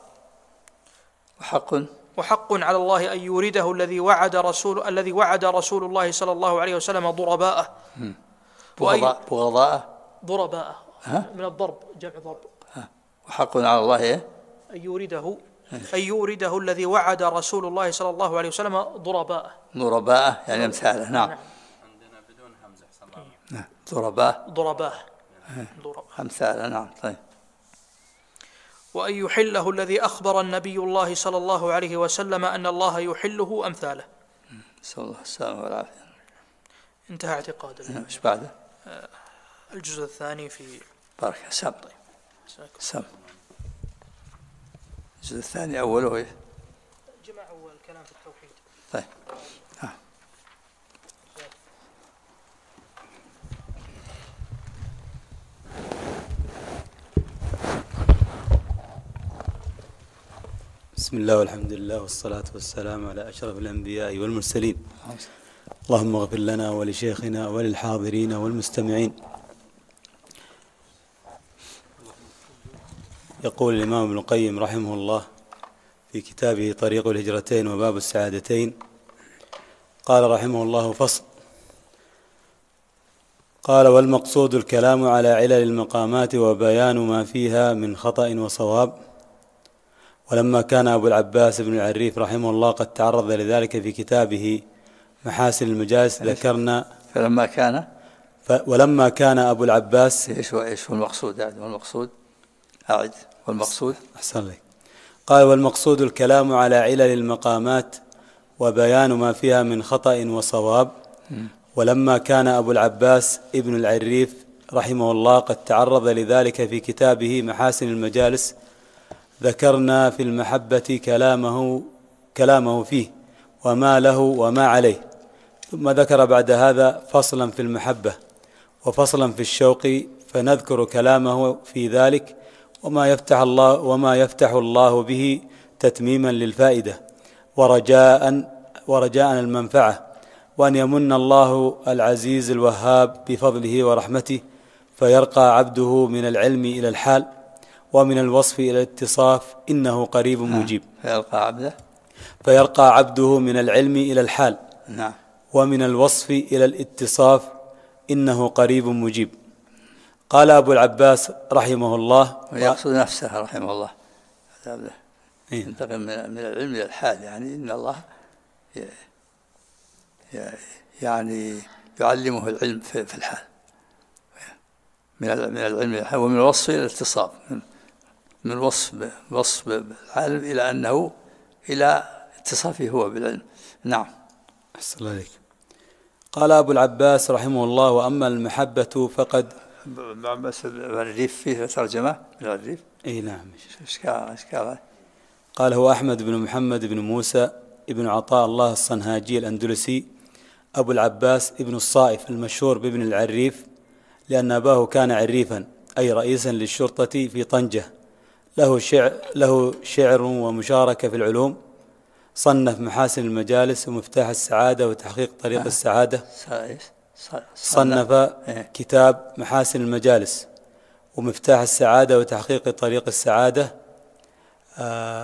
وحق على الله أن يورده الذي وعد رسول الله صلى الله عليه وسلم ضرباءه. بغضاءه من الضرب، جمع ضرب. وحق على الله أن يورده الذي وعد رسول الله صلى الله عليه وسلم ضرباءه يعني أمثاله. نعم. عندنا بدون همزة. نعم. ضرباء أمثاله. نعم. طيب. وأن يحله الذي أخبر النبي الله صلى الله عليه وسلم أن الله يحله أمثاله. نسأل الله السلامة والعافية. انتهى اعتقاد. ايش بعده؟ الجزء الثاني في بارك سم. الجزء الثاني أوله إيه؟ جمع أول كلام في التوحيد. طيب. بسم الله والحمد لله والصلاة والسلام على أشرف الأنبياء والمرسلين. اللهم اغفر لنا ولشيخنا وللحاضرين والمستمعين. يقول الإمام ابن القيم رحمه الله في كتابه طريق الهجرتين وباب السعادتين، قال رحمه الله: فصل. قال: والمقصود الكلام على علل المقامات وبيان ما فيها من خطأ وصواب. ولما كان أبو العباس بن العريف رحمه الله قد تعرض لذلك في كتابه محاسن المجالس ذكرنا. ولما كان أبو العباس إيش هو المقصود؟ أحسن لك. قال: والمقصود الكلام على علل المقامات وبيان ما فيها من خطأ وصواب. ولما كان أبو العباس ابن العريف رحمه الله قد تعرض لذلك في كتابه محاسن المجالس ذكرنا في المحبة كلامه فيه وما له وما عليه. ثم ذكر بعد هذا فصلا في المحبة وفصلا في الشوق، فنذكر كلامه في ذلك وما يفتح الله به تتميما للفائدة ورجاء المنفعة، وأن يمن الله العزيز الوهاب بفضله ورحمته فيرقى عبده من العلم إلى الحال ومن الوصف إلى الاتصاف إنه قريب مجيب. فيرقى عبده من العلم إلى الحال. نعم. ومن الوصف إلى الاتصاف إنه قريب مجيب. قال أبو العباس رحمه الله، ويقصد نفسه رحمه الله، ينتقل من العلم إلى الحال، يعني إن الله يعني يعلمه العلم في الحال، من العلم إلى الحال، ومن الوصف إلى الاتصاف، من وصف العالم إلى أنه إلى اتصافه هو بالعلم. نعم. أحسن الله عليك. قال أبو العباس رحمه الله: وأما المحبة فقد بس الريف فيه ترجمة من الريف. أي نعم. إشكال. قال: هو أحمد بن محمد بن موسى ابن عطاء الله الصنهاجي الأندلسي أبو العباس ابن الصائف المشهور بابن العريف، لأن أباه كان عريفا أي رئيسا للشرطة في طنجة، له شعر ومشاركة في العلوم. صنف محاسن المجالس ومفتاح السعادة وتحقيق طريق السعادة. صنف كتاب محاسن المجالس ومفتاح السعادة وتحقيق طريق السعادة.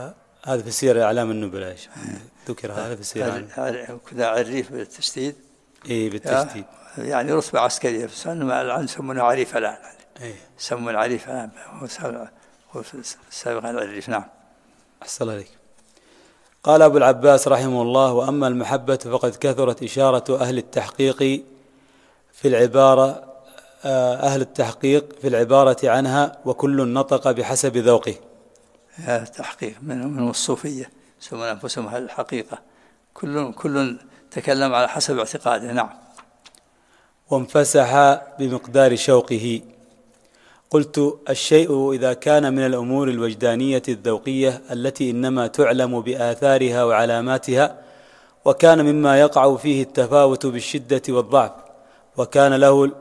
هذا في سير أعلام النبلاء، ذكر هذا في سير كذا عريف بالتشديد. إيه بالتشديد. يعني رتبة عسكرية، بس الآن يسمونه عريف الآن. إيه. يسمون عريف الآن، هو سابقا العريف. نعم. أحسن عليك. قال أبو العباس رحمه الله: وأما المحبة فقد كثرت إشارة أهل التحقيق في العبارة عنها، وكل نطق بحسب ذوقه. تحقيق من الصوفية يسمون أنفسهم أهل الحقيقة، كل تكلم على حسب اعتقاده. نعم. وانفسح بمقدار شوقه. قلت: الشيء إذا كان من الأمور الوجدانية الذوقية التي إنما تعلم بآثارها وعلاماتها، وكان مما يقع فيه التفاوت بالشدة والضعف، وكان له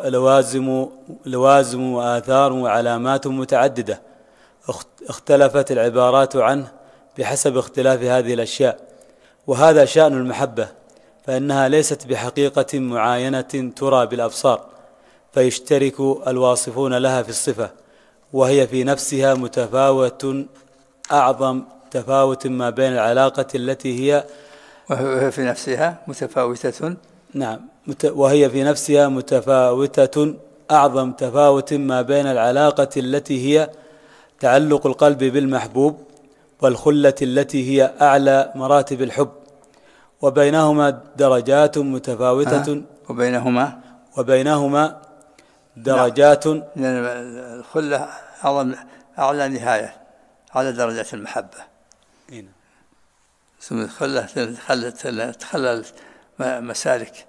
لوازم وآثار وعلامات متعددة، اختلفت العبارات عنه بحسب اختلاف هذه الأشياء، وهذا شأن المحبة، فإنها ليست بحقيقة معاينة ترى بالأبصار، فيشترك الواصفون لها في الصفة، وهي في نفسها متفاوت أعظم تفاوت ما بين العلاقة التي هي وهي في نفسها متفاوتة. نعم، وهي في نفسها متفاوتة أعظم تفاوت ما بين العلاقة التي هي تعلق القلب بالمحبوب، والخلة التي هي أعلى مراتب الحب، وبينهما درجات متفاوتة. وبينهما درجات. الخلة أعلى نهاية على درجة المحبة. ثم الخلة تخلل مسالك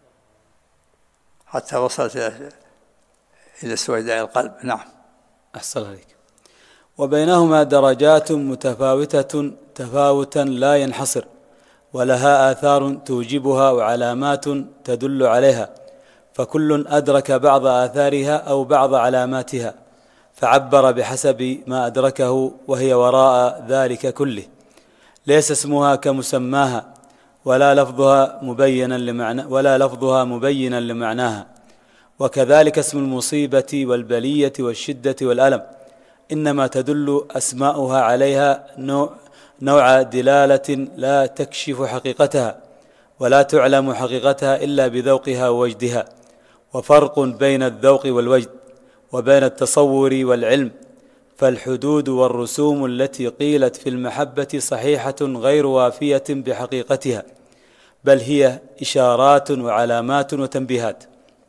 حتى وصلت إلى سويداء القلب. نعم. أحسن عليك. وبينهما درجات متفاوتة تفاوتا لا ينحصر، ولها آثار توجبها وعلامات تدل عليها، فكل أدرك بعض آثارها أو بعض علاماتها، فعبر بحسب ما أدركه، وهي وراء ذلك كله، ليس اسمها كمسماها، ولا لفظها مبينا لمعناها. وكذلك اسم المصيبة والبلية والشدة والألم، إنما تدل أسماؤها عليها نوع دلالة لا تكشف حقيقتها، ولا تعلم حقيقتها إلا بذوقها ووجدها. وفرق بين الذوق والوجد وبين التصور والعلم، فالحدود والرسوم التي قيلت في المحبة صحيحة غير وافية بحقيقتها، بل هي إشارات وعلامات وتنبيهات.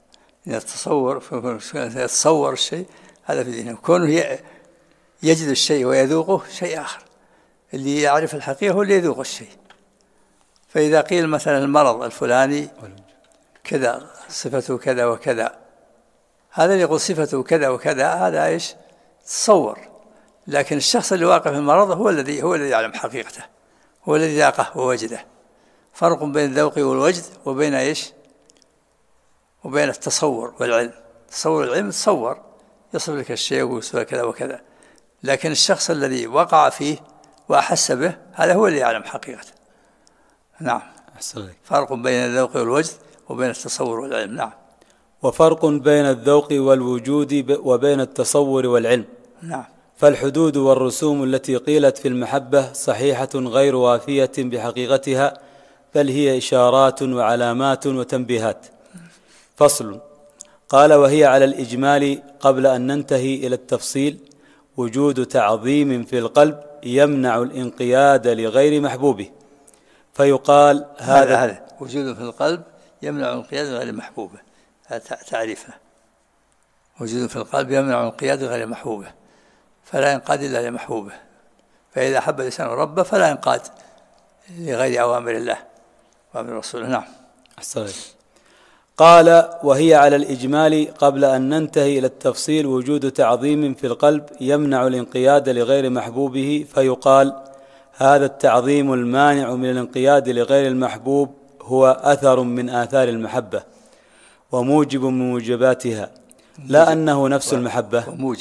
يتصور الشيء هذا في ذهنه، كونه يجد الشيء ويذوقه شيء آخر. اللي يعرف الحقيقة هو اللي يذوق الشيء. فإذا قيل مثلا المرض الفلاني كذا، صفته كذا وكذا، هذا اللي يقول صفته كذا وكذا، هذا إيش؟ تصور. لكن الشخص اللي واقع في المرض هو الذي يعلم حقيقته، هو الذي ذاقه ووجده. فرق بين الذوق والوجد وبين إيش؟ وبين التصور والعلم. تصور العلم تصور، يصف لك الشيء ويصف كذا وكذا، لكن الشخص الذي وقع فيه وأحس به هذا هو اللي يعلم حقيقته. نعم. فرق بين الذوق والوجد وبين التصور والعلم. نعم. وفرق بين الذوق والوجود وبين التصور والعلم. نعم. فالحدود والرسوم التي قيلت في المحبة صحيحة غير وافية بحقيقتها، بل هي إشارات وعلامات وتنبيهات. فصل. قال: وهي على الإجمال قبل أن ننتهي إلى التفصيل وجود تعظيم في القلب يمنع الانقياد لغير محبوبه، فيقال هذا وجود في القلب يمنع الانقياد لغير محبوبه. هذا تعريفه. وجود في القلب يمنع الانقياد لغير محبوبه، فلا ينقاد إلا لمحبوبه. فإذا أحب الإنسان ربه فلا ينقاد لغير أوامر الله وأمر رسوله. نعم. أحسن. قال: وهي على الإجمال قبل أن ننتهي إلى التفصيل وجود تعظيم في القلب يمنع الانقياد لغير محبوبه، فيقال: هذا التعظيم المانع من الانقياد لغير المحبوب هو أثر من آثار المحبة وموجب من موجباتها، لا أنه نفس المحبة.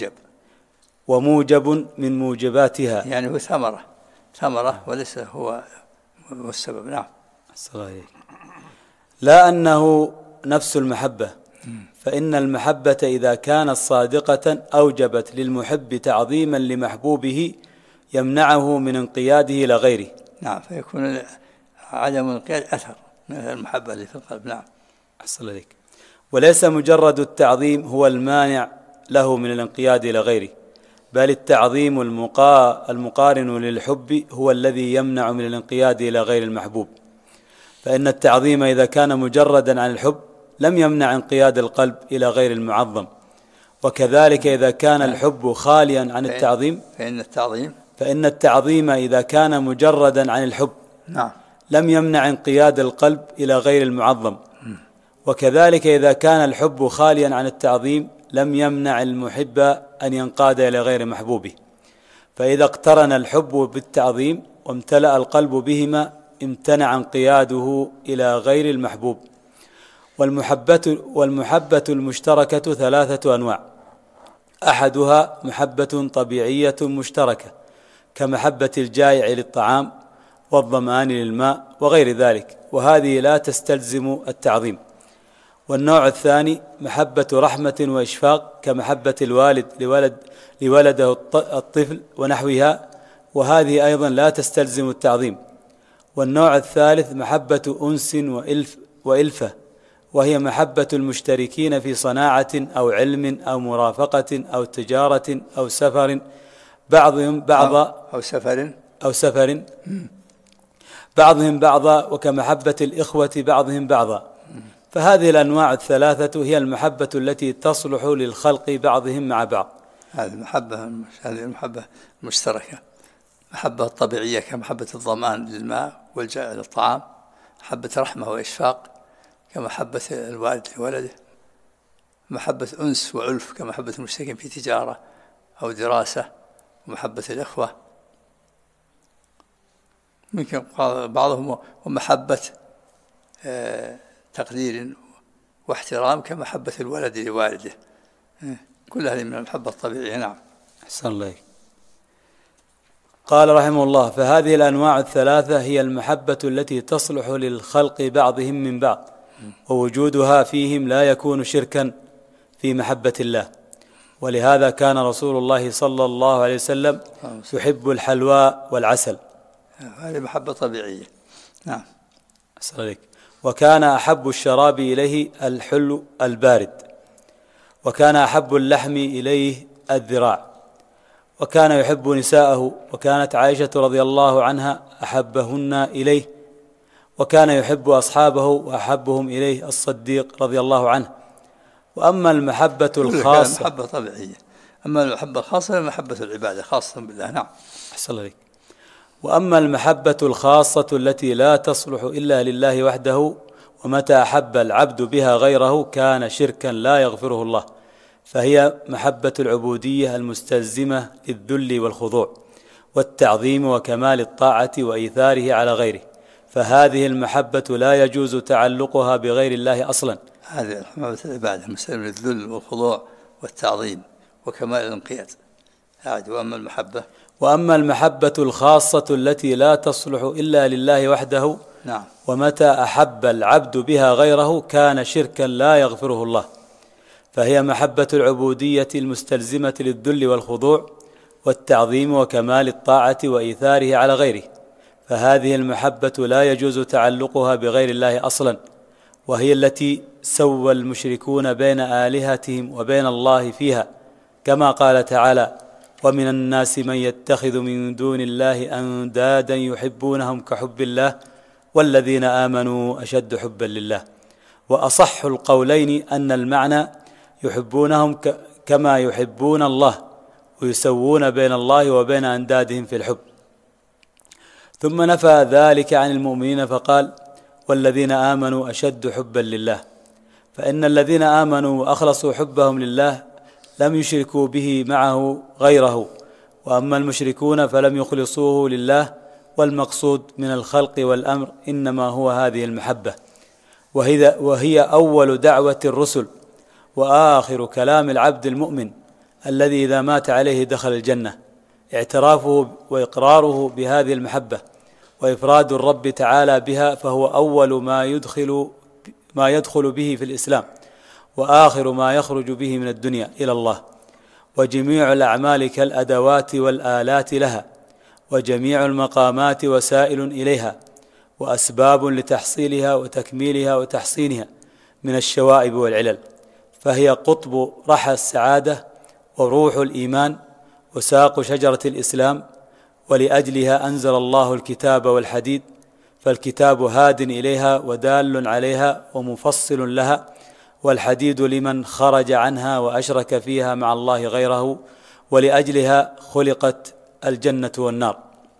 وموجب من موجباتها، يعني هو ثمرة وليس هو السبب. نعم. لا أنه نفس المحبة، فإن المحبة إذا كانت صادقة أوجبت للمحب تعظيما لمحبوبه يمنعه من انقياده لغيره. نعم. فيكون عدم الانقياد أثر من المحبة اللي في القلب. نعم. أحسن عليك. وليس مجرد التعظيم هو المانع له من الانقياد إلى غيره، بل التعظيم المقارن للحب هو الذي يمنع من الانقياد إلى غير المحبوب. فإن التعظيم إذا كان مجردا عن الحب لم يمنع انقياد القلب إلى غير المعظم، وكذلك إذا كان الحب خاليا عن التعظيم فإن التعظيم إذا كان مجردا عن الحب لم يمنع انقياد القلب إلى غير المعظم، وكذلك إذا كان الحب خاليا عن التعظيم لم يمنع المحب أن ينقاد إلى غير محبوبه. فإذا اقترن الحب بالتعظيم وامتلأ القلب بهما امتنع انقياده إلى غير المحبوب. والمحبة المشتركة 3 أنواع: أحدها محبة طبيعية مشتركة كمحبة الجائع للطعام والظمآن للماء وغير ذلك، وهذه لا تستلزم التعظيم. والنوع الثاني محبة رحمة وإشفاق كمحبة الوالد لولده الطفل ونحوها، وهذه أيضا لا تستلزم التعظيم. والنوع الثالث محبة أنس وإلفة، وهي محبة المشتركين في صناعة أو علم أو مرافقة أو تجارة أو سفر بعضهم بعضا أو سفر بعضهم بعضا، وكمحبة الإخوة بعضهم بعضا. فهذه الأنواع الثلاثة هي المحبة التي تصلح للخلق بعضهم مع بعض. هذه المحبة المشتركة. محبة طبيعية كمحبة الظمآن للماء والجائع للطعام، محبة رحمة وإشفاق كمحبة الوالد لولده، محبة أنس وألف كمحبة المشتركين في تجارة أو دراسة، ومحبة الإخوة ممكن بعضهم ومحبة تقدير واحترام كمحبة الولد لوالده. كل هذه من المحبة الطبيعية. نعم. أحسن الله. قال رحمه الله: فهذه الأنواع الثلاثة هي المحبة التي تصلح للخلق بعضهم من بعض، ووجودها فيهم لا يكون شركا في محبة الله. ولهذا كان رسول الله صلى الله عليه وسلم يحب الحلوى والعسل، هذه محبة طبيعية. نعم. أحسن عليك. وكان أحب الشراب إليه الحلو البارد، وكان أحب اللحم إليه الذراع، وكان يحب نساءه، وكانت عائشة رضي الله عنها أحبهن إليه، وكان يحب أصحابه وأحبهم إليه الصديق رضي الله عنه. وأما المحبة الخاصة محبة طبيعية، أما المحبة الخاصة محبة العبادة خاصة بالله. نعم. أحسن عليك. وأما المحبة الخاصة التي لا تصلح إلا لله وحده، ومتى أحب العبد بها غيره كان شركا لا يغفره الله، فهي محبة العبودية المستلزمة للذل والخضوع والتعظيم وكمال الطاعة وإيثاره على غيره، فهذه المحبة لا يجوز تعلقها بغير الله أصلا. هذه محبة العبادة المستلزمة للذل والخضوع والتعظيم وكمال الانقياد. وأما المحبة الخاصة التي لا تصلح إلا لله وحده، نعم، ومتى أحب العبد بها غيره كان شركا لا يغفره الله، فهي محبة العبودية المستلزمة للذل والخضوع والتعظيم وكمال الطاعة وإيثاره على غيره، فهذه المحبة لا يجوز تعلقها بغير الله أصلا، وهي التي سوى المشركون بين آلهتهم وبين الله فيها، كما قال تعالى: ومن الناس من يتخذ من دون الله أندادا يحبونهم كحب الله والذين آمنوا أشد حبا لله. وأصح القولين أن المعنى يحبونهم كما يحبون الله، ويسوون بين الله وبين أندادهم في الحب. ثم نفى ذلك عن المؤمنين فقال: والذين آمنوا أشد حبا لله، فإن الذين آمنوا وأخلصوا حبهم لله لم يشركوا به معه غيره، وأما المشركون فلم يخلصوه لله، والمقصود من الخلق والأمر إنما هو هذه المحبة، وهي أول دعوة الرسل وآخر كلام العبد المؤمن الذي إذا مات عليه دخل الجنة، اعترافه وإقراره بهذه المحبة وإفراد الرب تعالى بها، فهو أول ما يدخل به في الإسلام، وآخر ما يخرج به من الدنيا إلى الله. وجميع الأعمال كالأدوات والآلات لها، وجميع المقامات وسائل إليها، وأسباب لتحصيلها وتكميلها وتحصينها، من الشوائب والعلل، فهي قطب رحى السعادة وروح الإيمان وساق شجرة الإسلام، ولأجلها أنزل الله الكتاب والحديد، فالكتاب هاد إليها ودال عليها ومفصل لها، والحديد لمن خرج عنها وأشرك فيها مع الله غيره، ولأجلها خلقت الجنة والنار.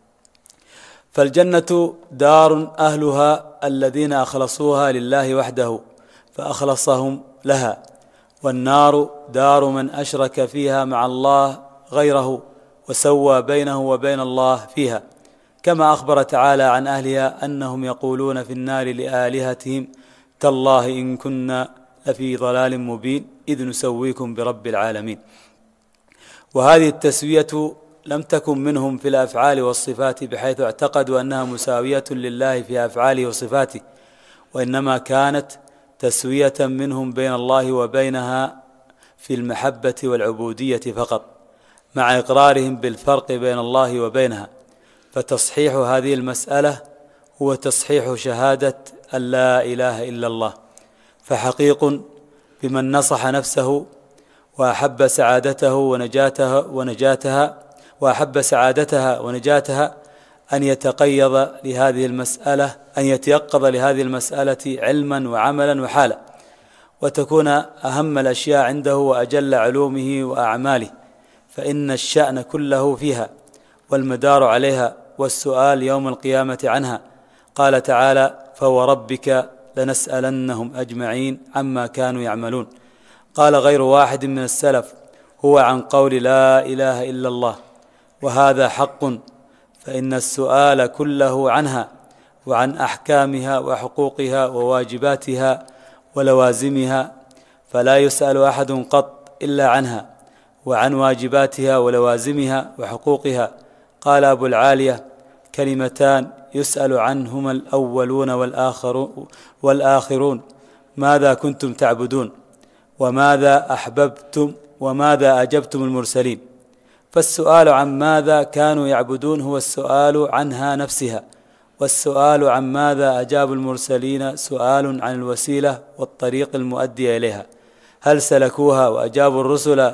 فالجنة دار أهلها الذين أخلصوها لله وحده فأخلصهم لها، والنار دار من أشرك فيها مع الله غيره وسوى بينه وبين الله فيها، كما أخبر تعالى عن أهلها أنهم يقولون في النار لآلهتهم تالله إن كنا لفي ضلال مبين إذ نسويكم برب العالمين. وهذه التسوية لم تكن منهم في الأفعال والصفات بحيث اعتقدوا أنها مساوية لله في أفعاله وصفاته، وإنما كانت تسوية منهم بين الله وبينها في المحبة والعبودية فقط، مع إقرارهم بالفرق بين الله وبينها. فتصحيح هذه المسألة هو تصحيح شهادة أن لا إله إلا الله. فحقيق بمن نصح نفسه وأحب سعادته ونجاتها أن يتيقظ لهذه المسألة علما وعملا وحالا، وتكون أهم الأشياء عنده وأجل علومه وأعماله، فإن الشأن كله فيها والمدار عليها والسؤال يوم القيامة عنها. قال تعالى: فوربك لنسألنهم أجمعين عما كانوا يعملون. قال غير واحد من السلف: هو عن قول لا إله إلا الله، وهذا حق، فإن السؤال كله عنها وعن أحكامها وحقوقها وواجباتها ولوازمها، فلا يسأل أحد قط إلا عنها وعن واجباتها ولوازمها وحقوقها. قال أبو العالية: كلمتان يسأل عنهما الأولون والآخرون: ماذا كنتم تعبدون؟ وماذا أحببتم؟ وماذا أجبتم المرسلين؟ فالسؤال عن ماذا كانوا يعبدون هو السؤال عنها نفسها، والسؤال عن ماذا أجاب المرسلين سؤال عن الوسيلة والطريق المؤدي إليها. هل سلكوها وأجابوا الرسل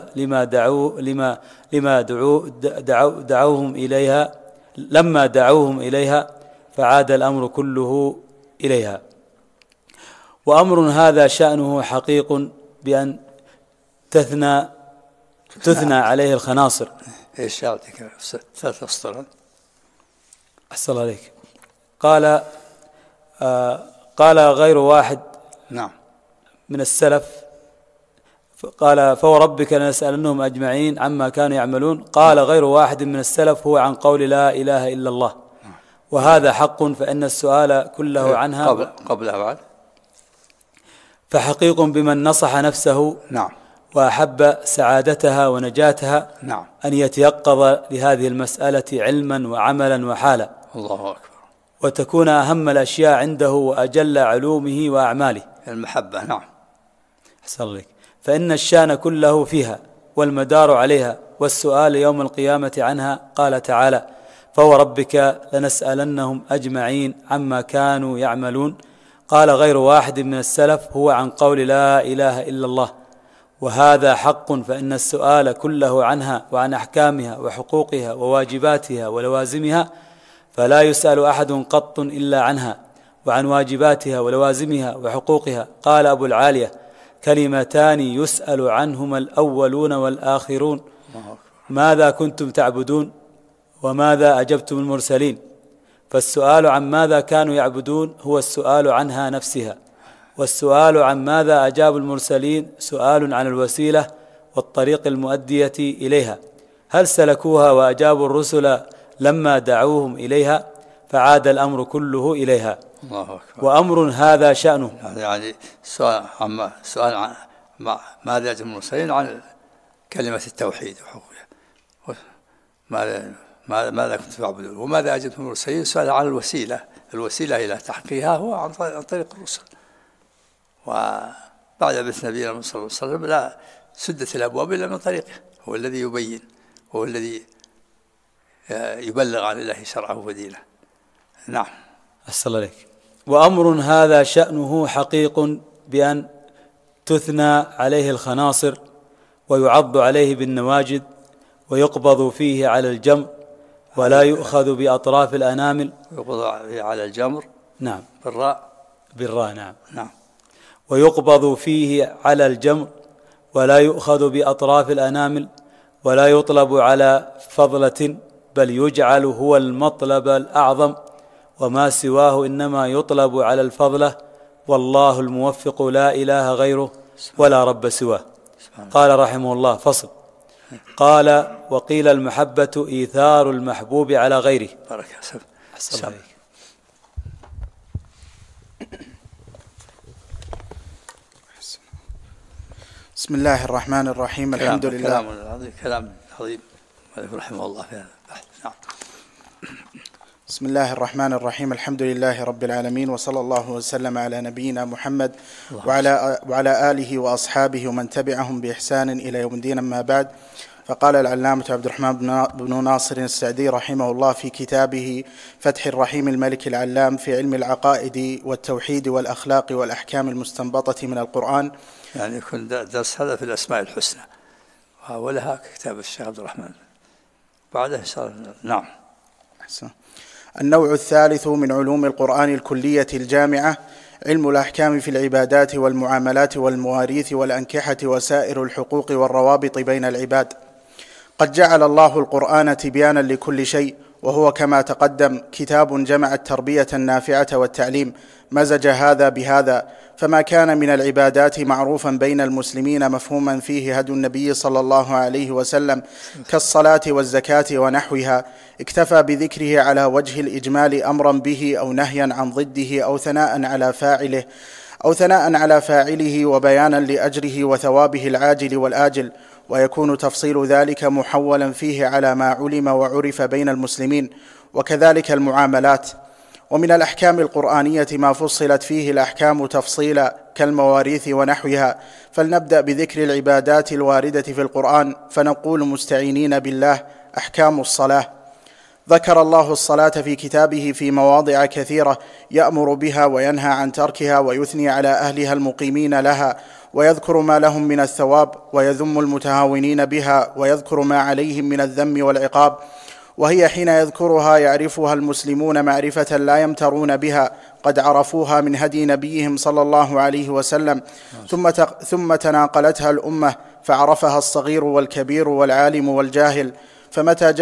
لما دعوهم إليها فعاد الأمر كله إليها. وأمر هذا شأنه حقيق بأن تثنى عليه الخناصر. ايش يعطيك 3 أسطر؟ أحسن عليك. قال غير واحد نعم من السلف، قال: فوربك لنسألنهم أجمعين عما كانوا يعملون. قال غير واحد من السلف: هو عن قول لا إله إلا الله، وهذا حق، فإن السؤال كله عنها قبلها بعد. فحقيق بمن نصح نفسه نعم وأحب سعادتها ونجاتها نعم أن يتيقظ لهذه المسألة علما وعملا وحالا، الله أكبر، وتكون أهم الأشياء عنده وأجل علومه وأعماله المحبة. نعم أحسن الله. فإن الشأن كله فيها والمدار عليها والسؤال يوم القيامة عنها. قال تعالى: فوربك لنسألنهم أجمعين عما كانوا يعملون. قال غير واحد من السلف: هو عن قول لا إله إلا الله، وهذا حق، فإن السؤال كله عنها وعن أحكامها وحقوقها وواجباتها ولوازمها، فلا يسأل أحد قط إلا عنها وعن واجباتها ولوازمها وحقوقها. قال أبو العالية: كلمتان يسأل عنهما الأولون والآخرون: ماذا كنتم تعبدون؟ وماذا أجبتم المرسلين؟ فالسؤال عن ماذا كانوا يعبدون هو السؤال عنها نفسها، والسؤال عن ماذا أجاب المرسلين سؤال عن الوسيلة والطريق المؤدية إليها. هل سلكوها وأجابوا الرسل لما دعوهم إليها؟ فعاد الأمر كله إليها. الله أكبر. وأمر هذا شأنه، يعني سؤال عن ماذا أجاب المرسلين عن كلمة التوحيد وحقوقها، ماذا كنتم تعبدون، وماذا أجاب المرسلين سؤال عن الوسيلة إلى تحقيقها هو عن طريق الرسل. وبعد بعث نبينا صلى الله عليه وسلم لا سدت الأبواب إلا من طريقه، هو الذي يبين، هو الذي يبلغ عن الله شرعه ودينه. نعم أحسن عليك. وأمر هذا شأنه حقيق بأن تثنى عليه الخناصر ويعض عليه بالنواجذ ويقبض فيه على الجمر ولا يؤخذ بأطراف الأنامل. يقبض على الجمر، نعم، بالراء، نعم. ويقبض فيه على الجمر ولا يؤخذ بأطراف الأنامل ولا يطلب على فضلة، بل يجعل هو المطلب الأعظم، وما سواه إنما يطلب على الفضلة، والله الموفق لا إله غيره ولا رب سواه. قال رحمه الله: فصل. قال: وقيل المحبة إيثار المحبوب على غيره. بارك الله. بسم الله الرحمن الرحيم. الحمد لله. كلام عظيم رحمه الله في هذا البحث. نعم. بسم الله الرحمن الرحيم. الحمد لله رب العالمين، وصلى الله وسلم على نبينا محمد وعلى آله وأصحابه ومن تبعهم بإحسان إلى يوم الدين. أما بعد، فقال العلامة عبد الرحمن بن ناصر السعدي رحمه الله في كتابه فتح الرحيم الملك العلام في علم العقائد والتوحيد والأخلاق والأحكام المستنبطة من القرآن، يعني يكون درس هذا في الأسماء الحسنى، ولها كتاب الشيخ عبد الرحمن بعده إن شاء الله. نعم. النوع الثالث من علوم القرآن الكلية الجامعة علم الأحكام في العبادات والمعاملات والمواريث والأنكحة وسائر الحقوق والروابط بين العباد. قد جعل الله القرآن تبيانا لكل شيء، وهو كما تقدم كتاب جمع التربية النافعة والتعليم، مزج هذا بهذا، فما كان من العبادات معروفا بين المسلمين مفهوما فيه هدي النبي صلى الله عليه وسلم كالصلاة والزكاة ونحوها، اكتفى بذكره على وجه الإجمال أمرا به أو نهيا عن ضده أو ثناء على فاعله وبيانا لأجره وثوابه العاجل والآجل، ويكون تفصيل ذلك محولا فيه على ما علم وعرف بين المسلمين. وكذلك المعاملات. ومن الأحكام القرآنية ما فصلت فيه الأحكام تفصيلا كالمواريث ونحوها، فلنبدأ بذكر العبادات الواردة في القرآن، فنقول مستعينين بالله: أحكام الصلاة. ذكر الله الصلاة في كتابه في مواضع كثيرة، يأمر بها وينهى عن تركها، ويثني على أهلها المقيمين لها، ويذكر ما لهم من الثواب، ويذم المتهاونين بها، ويذكر ما عليهم من الذم والعقاب. وهي حين يذكرها يعرفها المسلمون معرفة لا يمترون بها، قد عرفوها من هدي نبيهم صلى الله عليه وسلم، ثم تناقلتها الأمة فعرفها الصغير والكبير والعالم والجاهل، فمتى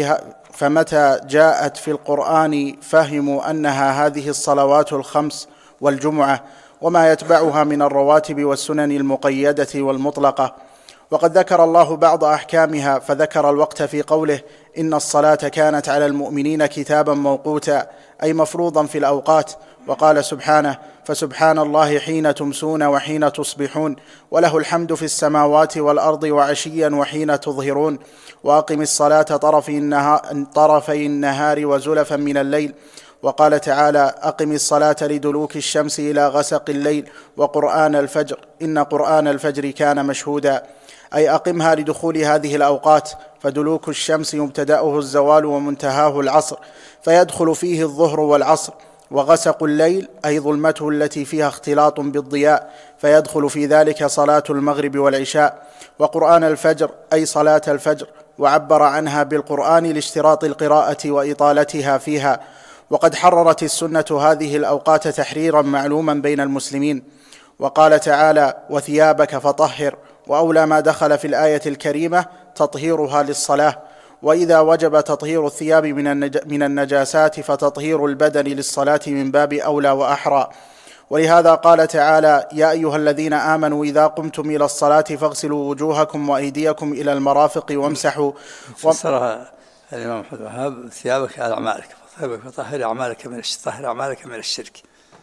جاءت في القرآن فهموا أنها هذه الصلوات الخمس والجمعة وما يتبعها من الرواتب والسنن المقيدة والمطلقة. وقد ذكر الله بعض أحكامها، فذكر الوقت في قوله: إن الصلاة كانت على المؤمنين كتابا موقوتا، أي مفروضا في الأوقات. وقال سبحانه: فسبحان الله حين تمسون وحين تصبحون، وله الحمد في السماوات والأرض وعشيا وحين تظهرون، وأقم الصلاة طرفي النهار وزلفا من الليل. وقال تعالى: أقم الصلاة لدلوك الشمس إلى غسق الليل وقرآن الفجر، إن قرآن الفجر كان مشهودا، أي أقمها لدخول هذه الأوقات. فدلوك الشمس مبتدأه الزوال ومنتهاه العصر، فيدخل فيه الظهر والعصر. وغسق الليل أي ظلمته التي فيها اختلاط بالضياء، فيدخل في ذلك صلاة المغرب والعشاء. وقرآن الفجر أي صلاة الفجر، وعبر عنها بالقرآن لاشتراط القراءة وإطالتها فيها. وقد حررت السنة هذه الأوقات تحريرا معلوما بين المسلمين. وقال تعالى: وثيابك فطهر، وأولى ما دخل في الآية الكريمة تطهيرها للصلاة. وإذا وجب تطهير الثياب من النجاسات فتطهير البدن للصلاة من باب أولى وأحرى. ولهذا قال تعالى: يا أيها الذين آمنوا إذا قمتم إلى الصلاة فاغسلوا وجوهكم وأيديكم إلى المرافق وامسحوا. فسرها الإمام محمد وهاب: ثيابك على أعمالك، فطهر أعمالك من الشرك.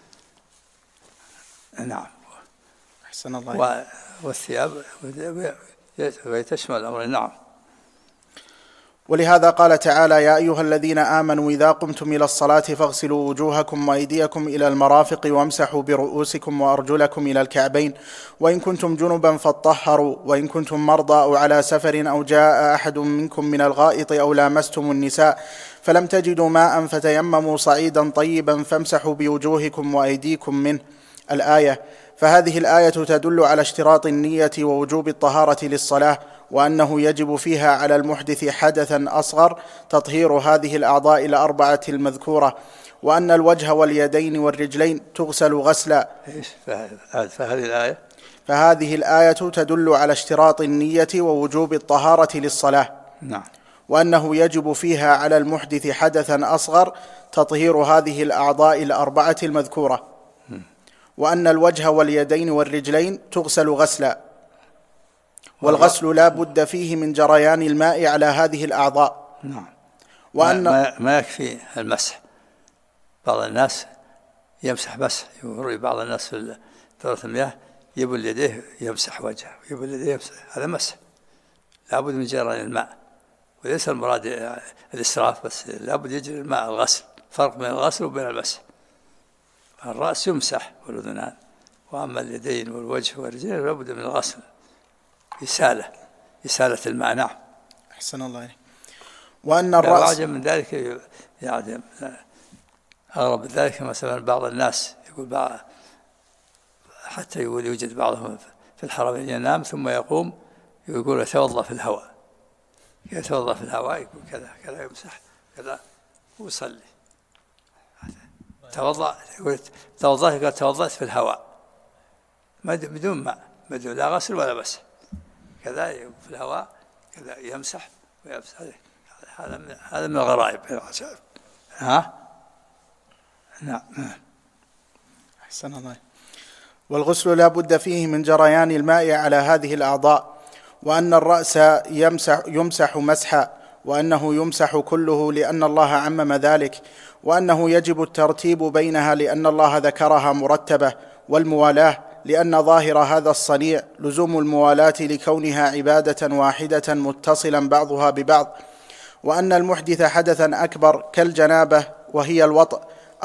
نعم. أحسن الله. والثياب تشمل الأمر. نعم. ولهذا قال تعالى: يا أيها الذين آمنوا إذا قمتم إلى الصلاة فاغسلوا وجوهكم وأيديكم إلى المرافق وامسحوا برؤوسكم وأرجلكم إلى الكعبين، وإن كنتم جنبا فاطهروا، وإن كنتم مرضى أو على سفر أو جاء أحد منكم من الغائط أو لامستم النساء فلم تجدوا ماء فتيمموا صعيدا طيبا فامسحوا بوجوهكم وأيديكم منه. الآية. فهذه الآية تدل على اشتراط النية ووجوب الطهارة للصلاة، وأنه يجب فيها على المحدث حدثا أصغر تطهير هذه الأعضاء الأربعة المذكورة، وأن الوجه واليدين والرجلين تغسل غسلا. فهذه الآية تدل على اشتراط النية ووجوب الطهارة للصلاة. نعم. وأنه يجب فيها على المحدث حدثا أصغر تطهير هذه الأعضاء الأربعة المذكورة، وأن الوجه واليدين والرجلين تغسل غسلا، والغسل لا بد فيه من جريان الماء على هذه الأعضاء. نعم. وأن ما يكفي المسح. بعض الناس يمسح مسح، يروي بعض الناس في دورة المياه يبل يديه يمسح وجهه، يبل يديه يمسح، هذا مسح، لابد من جريان الماء، وليس المراد الإسراف بس، لابد يجري الماء. الغسل فرق بين الغسل وبين المسح. الرأس يمسح والأذنان، وأما اليدين والوجه والرجلين لابد من الغسل، إسالة الماء. نعم. أحسن الله عليك. وأن الرأس أعجب من ذلك يعني أغرب ذلك مثلا بعض الناس يقول حتى يقول يوجد بعضهم في الحرمين ينام ثم يقوم يقول يتوضأ في الهواء، يتوضأ في الهواء، يقول كذا كذا، يمسح كذا ويصلي. توضأ، يقول توضأت في الهواء بدون ماء، بدون لا غسل ولا مسح، كذا في الهواء كذا يمسح ويمسح. هذا من الغرائب. نعم. أحسن الله. والغسل لا بد فيه من جريان الماء على هذه الأعضاء، وأن الرأس يمسح مسحا، وأنه يمسح كله لأن الله عمم ذلك، وأنه يجب الترتيب بينها لأن الله ذكرها مرتبة، والموالاة لأن ظاهر هذا الصنيع لزوم الموالاة لكونها عبادة واحدة متصلا بعضها ببعض، وأن المحدث حدثا أكبر كالجنابة وهي الوطء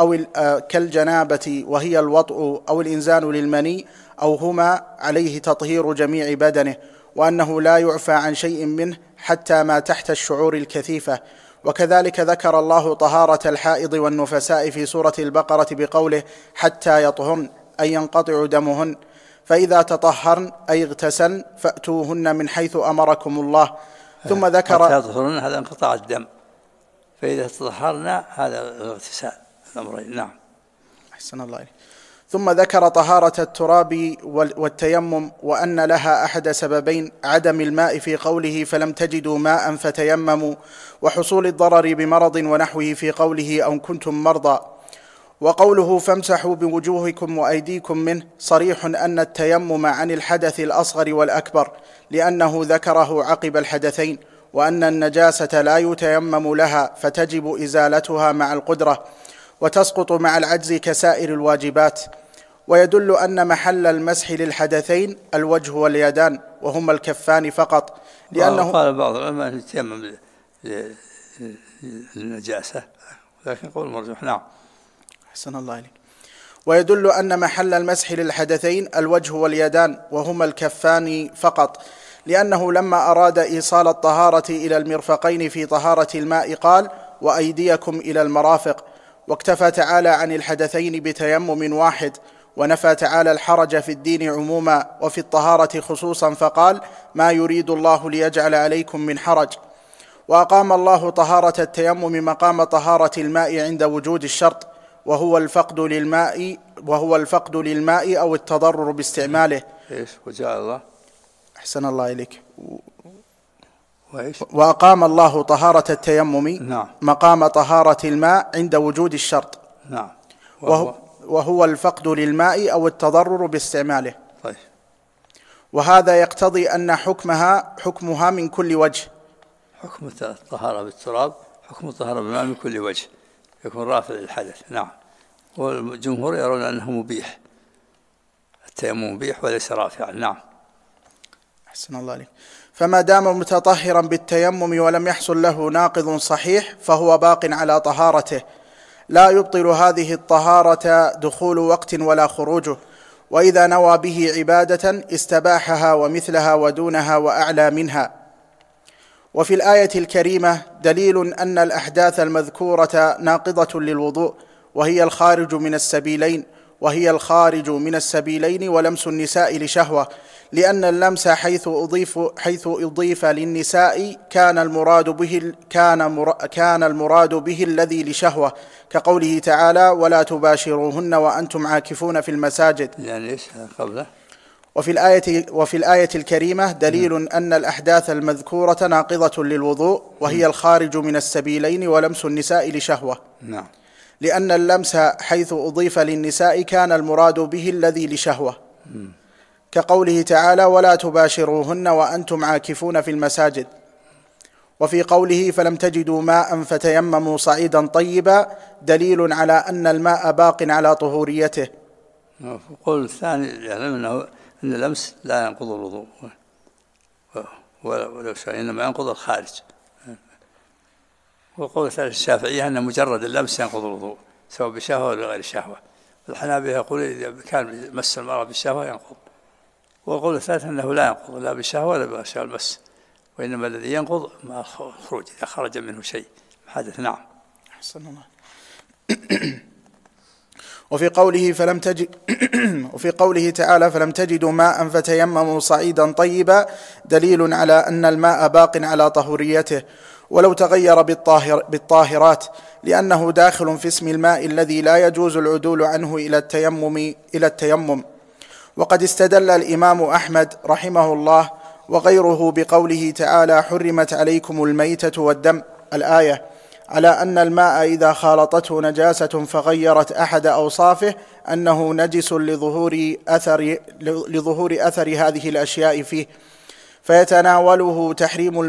أو الإنزال للمني أو هما عليه تطهير جميع بدنه، وأنه لا يعفى عن شيء منه حتى ما تحت الشعور الكثيفة. وكذلك ذكر الله طهارة الحائض والنفساء في سورة البقرة بقوله حتى يطهرن أي ينقطع دمهن، فإذا تطهرن أي اغتسلن فأتوهن من حيث أمركم الله. ثم ذكر حتى يطهرن هذا انقطاع الدم، فإذا تطهرن هذا الاغتسال، الأمرين. نعم. أحسن الله عليك. ثم ذكر طهارة التراب والتيمم، وأن لها أحد سببين عدم الماء في قوله فلم تجدوا ماء فتيمموا، وحصول الضرر بمرض ونحوه في قوله أو كنتم مرضى. وقوله فامسحوا بوجوهكم وأيديكم منه صريح أن التيمم عن الحدث الأصغر والأكبر، لأنه ذكره عقب الحدثين، وأن النجاسة لا يتيمم لها فتجب إزالتها مع القدرة، وتسقط مع العجز كسائر الواجبات. ويدل أن محل المسح للحدثين الوجه واليدان، وهما الكفان فقط، لأنه قال بعض العلماء يتيمم للنجاسة، لكن قول مرجوح. نعم. أحسن الله عليك. ويدل أن محل المسح للحدثين الوجه واليدان، وهما الكفان فقط، لأنه لما أراد إيصال الطهارة إلى المرفقين في طهارة الماء قال وأيديكم إلى المرافق، واكتفى تعالى عن الحدثين بتيمم واحد، ونفى تعالى الحرج في الدين عموما وفي الطهارة خصوصا فقال ما يريد الله ليجعل عليكم من حرج. وأقام الله طهارة التيمم مقام طهارة الماء عند وجود الشرط، وهو الفقد للماء أو التضرر باستعماله. وجاء الله. أحسن الله إليك. وأقام الله طهارة التيمم نعم. مقام طهارة الماء عند وجود الشرط. نعم. وهو الفقد للماء أو التضرر باستعماله. طيب. وهذا يقتضي أن حكمها من كل وجه. حكم الطهارة بالتراب حكم الطهارة بالماء من كل وجه، يكون رافع للحدث. نعم. والجمهور يرون أنه مبيح، التيمم مبيح وليس رافعا. نعم. أحسن الله عليك. فما دام متطهرا بالتيمم ولم يحصل له ناقض صحيح فهو باق على طهارته، لا يبطل هذه الطهارة دخول وقت ولا خروجه، وإذا نوى به عبادة استباحها ومثلها ودونها وأعلى منها. وفي الآية الكريمة دليل أن الأحداث المذكورة ناقضة للوضوء، وهي الخارج من السبيلين، وهي الخارج من السبيلين ولمس النساء لشهوة، لأن اللمس حيث أضيف للنساء كان المراد به الذي لشهوة، كقوله تعالى: ولا تباشروهن وأنتم عاكفون في المساجد. يعني إيش قبله؟ وفي الآية الكريمة دليل أن الأحداث المذكورة ناقضة للوضوء، وهي الخارج من السبيلين ولمس النساء لشهوة. نعم. لأن اللمس حيث أضيف للنساء كان المراد به الذي لشهوة، كقوله تعالى: ولا تباشروهن وأنتم عاكفون في المساجد. وفي قوله: فلم تجدوا ماء فتيمموا صعيدا طيبا، دليل على أن الماء باق على طهوريته. القول الثاني يعلم أن اللمس لا ينقض الوضوء ولو شاء، إنما ينقض الخارج. والقول الثالث الشافعية أن مجرد اللمس ينقض الوضوء سواء بشهوة ولا غير شهوة. الحنابلة يقول إذا كان مس المرأة بالشهوة ينقض. والقول الثالث أنه لا ينقض لا بالشهوة ولا بغير المس، وإنما الذي ينقض ما الخروج إذا خرج منه شيء حدث. نعم. أحسن الله. وفي قوله تعالى: فلم تجدوا ماء فتيمموا صعيدا طيبا، دليل على أن الماء باق على طهوريته ولو تغير بالطاهرات، لأنه داخل في اسم الماء الذي لا يجوز العدول عنه إلى التيمم. وقد استدل الإمام أحمد رحمه الله وغيره بقوله تعالى: حرمت عليكم الميتة والدم، الآية، على أن الماء إذا خالطته نجاسة فغيرت أحد أوصافه أنه نجس لظهور أثر هذه الأشياء فيه، فيتناوله تحريم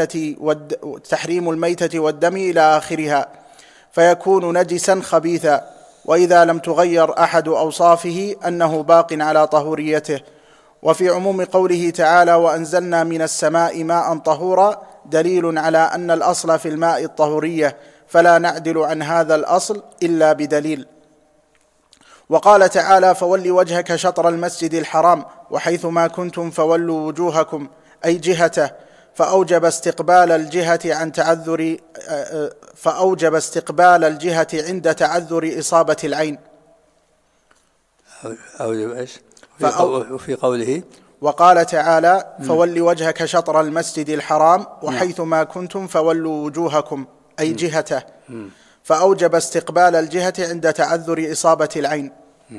الميتة والدم إلى آخرها، فيكون نجسا خبيثا. وإذا لم تغير أحد أوصافه أنه باق على طهوريته. وفي عموم قوله تعالى: وأنزلنا من السماء ماء طهورا، دليل على أن الأصل في الماء الطهورية، فلا نعدل عن هذا الأصل إلا بدليل. وقال تعالى: فول وجهك شطر المسجد الحرام وحيثما كنتم فولوا وجوهكم، أي جهته، فأوجب استقبال الجهة عند تعذر إصابة العين. أوجب إيش؟ وفي قوله: وقال تعالى: فول وجهك شطر المسجد الحرام وحيثما كنتم فولوا وجوهكم، أي جهته، فأوجب استقبال الجهة عند تعذر إصابة العين.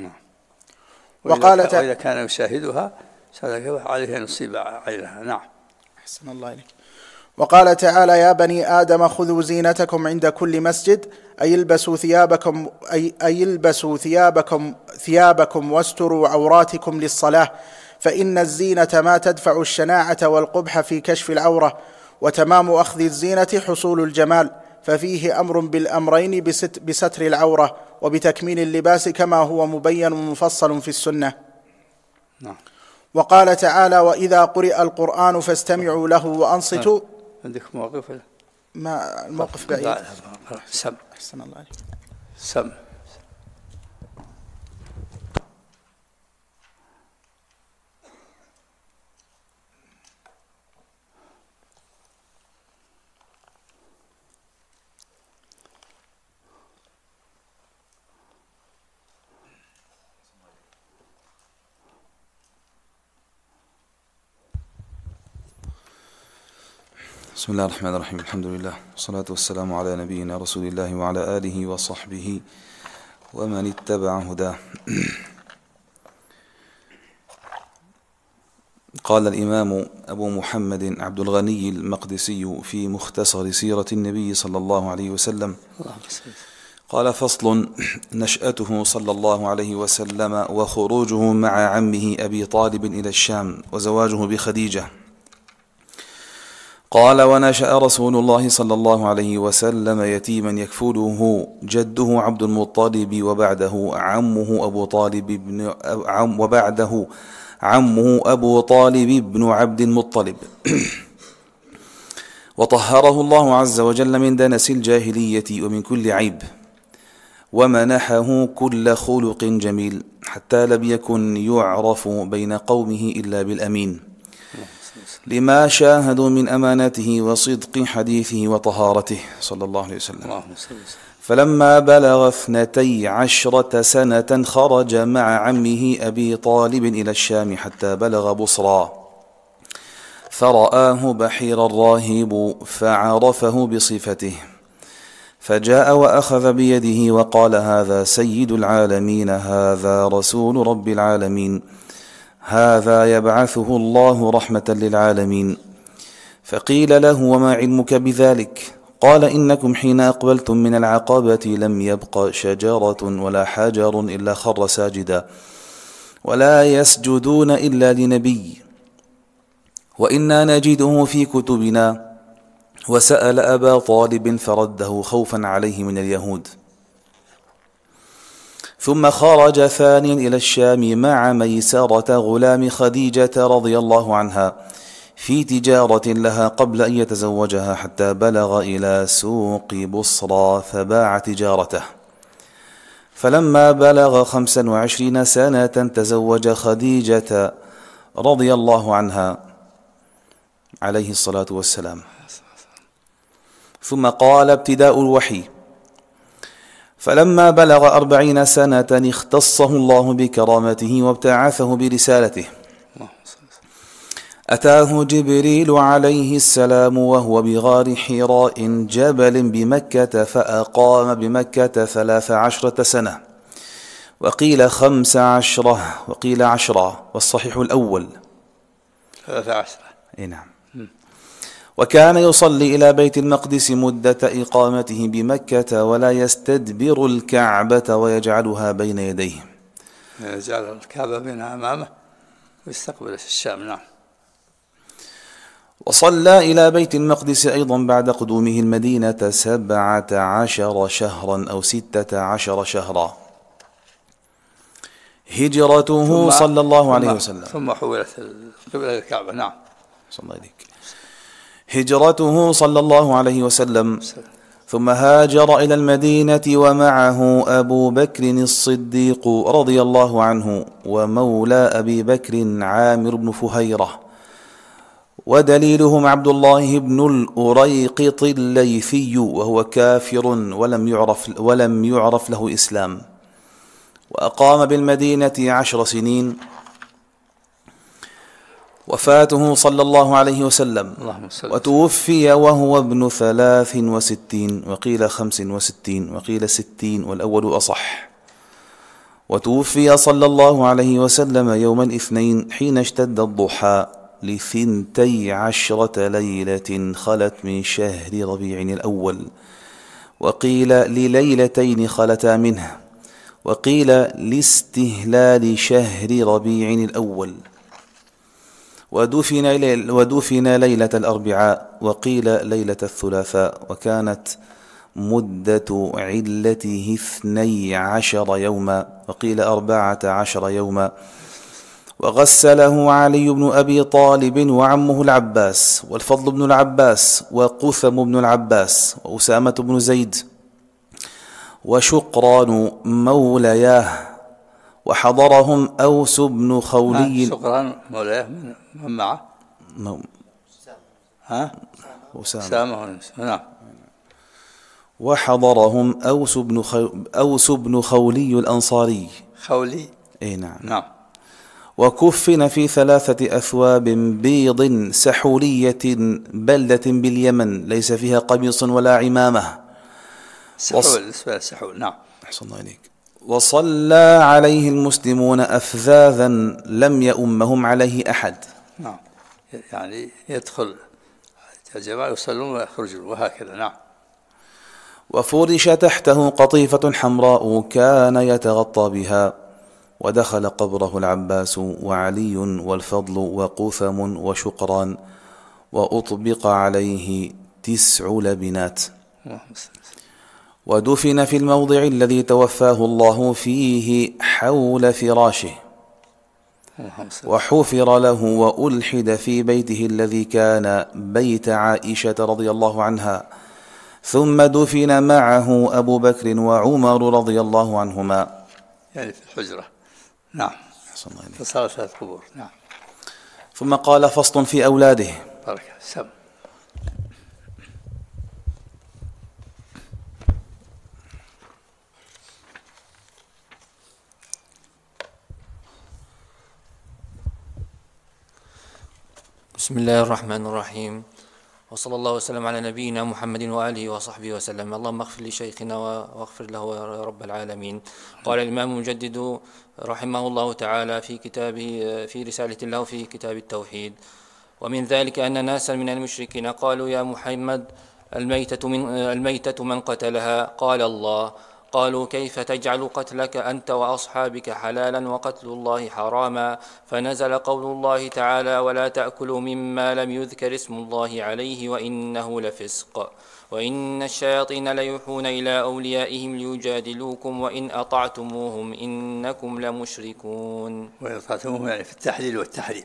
وإذا كان يشاهدها عليه أن يصيب عينها. نعم. أحسن الله إليك. وقال تعالى: يا بني آدم خذوا زينتكم عند كل مسجد، أي البسوا ثيابكم واستروا عوراتكم للصلاة، فإن الزينة ما تدفع الشناعة والقبح في كشف العورة، وتمام أخذ الزينة حصول الجمال، ففيه أمر بالأمرين بستر العورة وبتكميل اللباس كما هو مبين ومفصل في السنة. وقال تعالى: وإذا قرئ القرآن فاستمعوا له وأنصتوا. عندك موقف؟ ما الموقف بعيد. سم. أحسن الله عليك. سم. بسم الله الرحمن الرحيم. الحمد لله والصلاة والسلام على نبينا رسول الله وعلى آله وصحبه ومن اتبع هداه. قال الإمام أبو محمد عبد الغني المقدسي في مختصر سيرة النبي صلى الله عليه وسلم قال: فصل: نشأته صلى الله عليه وسلم وخروجه مع عمه أبي طالب إلى الشام وزواجه بخديجة. قال: ونشأ رسول الله صلى الله عليه وسلم يتيما يكفله جده عبد المطلب وبعده عمه أبو طالب بن عبد المطلب وطهره الله عز وجل من دنس الجاهلية ومن كل عيب، ومنحه كل خلق جميل، حتى لم يكن يعرف بين قومه إلا بالأمين، لما شاهدوا من أمانته وصدق حديثه وطهارته صلى الله عليه وسلم. فلما بلغ 12 سنة خرج مع عمه أبي طالب إلى الشام حتى بلغ بصرى، فرآه بحير الراهب فعرفه بصفته، فجاء وأخذ بيده وقال: هذا سيد العالمين، هذا رسول رب العالمين، هذا يبعثه الله رحمة للعالمين. فقيل له: وما علمك بذلك؟ قال: إنكم حين أقبلتم من العقبة لم يبق شجرة ولا حجر إلا خر ساجدا، ولا يسجدون إلا لنبي، وإنا نجده في كتبنا. وسأل أبا طالب فرده خوفا عليه من اليهود. ثم خرج ثانيا إلى الشام مع ميسرة غلام خديجة رضي الله عنها في تجارة لها قبل أن يتزوجها، حتى بلغ إلى سوق بصرى فباع تجارته. فلما بلغ 25 سنة تزوج خديجة رضي الله عنها عليه الصلاة والسلام. ثم قال: ابتداء الوحي. فلما بلغ 40 سنة اختصه الله بكرامته وابتعثه برسالته. أتاه جبريل عليه السلام وهو بغار حراء جبل بمكة، فأقام بمكة 13 سنة، وقيل 15 وقيل 10، والصحيح الأول 13. نعم. وكان يصلي إلى بيت المقدس مدة إقامته بمكة، ولا يستدبر الكعبة ويجعلها بين يديه، يجعل الكعبة بينها أمامه ويستقبل الشام. نعم. وصلى إلى بيت المقدس أيضا بعد قدومه المدينة 17 شهرا أو 16 شهرا. هجرته صلى الله عليه وسلم ثم حولت قبلة الكعبة. نعم. صلى الله عليك. هجرته صلى الله عليه وسلم، ثم هاجر إلى المدينة ومعه أبو بكر الصديق رضي الله عنه، ومولى أبي بكر عامر بن فهيرة، ودليلهم عبد الله بن الأريقط الليثي، وهو كافر ولم يعرف له إسلام، وأقام بالمدينة 10 سنين. وفاته صلى الله عليه وسلم، وتوفي وهو ابن 63 وقيل 65 وقيل 60 والأول أصح. وتوفي صلى الله عليه وسلم يوم الاثنين حين اشتد الضحى ل12 ليلة خلت من شهر ربيع الأول، وقيل لليلتين خلتا منه، وقيل لاستهلال شهر ربيع الأول. ودفن ليلة الأربعاء، وقيل ليلة الثلاثاء، وكانت مدة علته 12 يوما، وقيل 14 يوما. وغسله علي بن أبي طالب وعمه العباس، والفضل بن العباس، وقثم بن العباس، وأسامة بن زيد، وشقران مولياه، وحضرهم أوس بن خولي. شقران مولاه من معه؟ أسامة. نعم. وحضرهم أوس بن خولي الأنصاري. خولي. نعم. نعم. وكفن في 3 أثواب بيض سحولية بلدة باليمن ليس فيها قميص ولا عمامة. سحول. نعم. أحسن الله عليك. وصلى عليه المسلمون أفذاذا لم يؤمهم عليه أحد. نعم. يعني يدخل الجماعة يصلون ويخرجون وهكذا. نعم. وفرش تحته قطيفة حمراء كان يتغطى بها، ودخل قبره العباس وعلي والفضل وقثم وشقران، وأطبق عليه 9 لبنات. ودفن في الموضع الذي توفاه الله فيه حول فراشه، وحفر له وألحد في بيته الذي كان بيت عائشة رضي الله عنها، ثم دفن معه أبو بكر وعمر رضي الله عنهما، يعني في الحجرة. نعم. فصارت 3 قبور. نعم. ثم قال: فصل في أولاده. بارك سم. بسم الله الرحمن الرحيم، وصلى الله وسلم على نبينا محمد وآله وصحبه وسلم. اللهم اغفر لشيخنا واغفر له يا رب العالمين. قال الإمام المجدد رحمه الله تعالى في كتابه في رسالة له في كتاب التوحيد: ومن ذلك أن ناسا من المشركين قالوا: يا محمد، الميتة من قتلها؟ قال الله: قالوا: كيف تجعل قتلك أنت وأصحابك حلالا وقتل الله حراما؟ فنزل قول الله تعالى: ولا تأكلوا مما لم يذكر اسم الله عليه وإنه لفسق، وإن الشياطين ليوحون إلى أوليائهم ليجادلوكم وإن أطعتموهم إنكم لمشركون. وإن أطعتموهم يعني في التحليل والتحريم.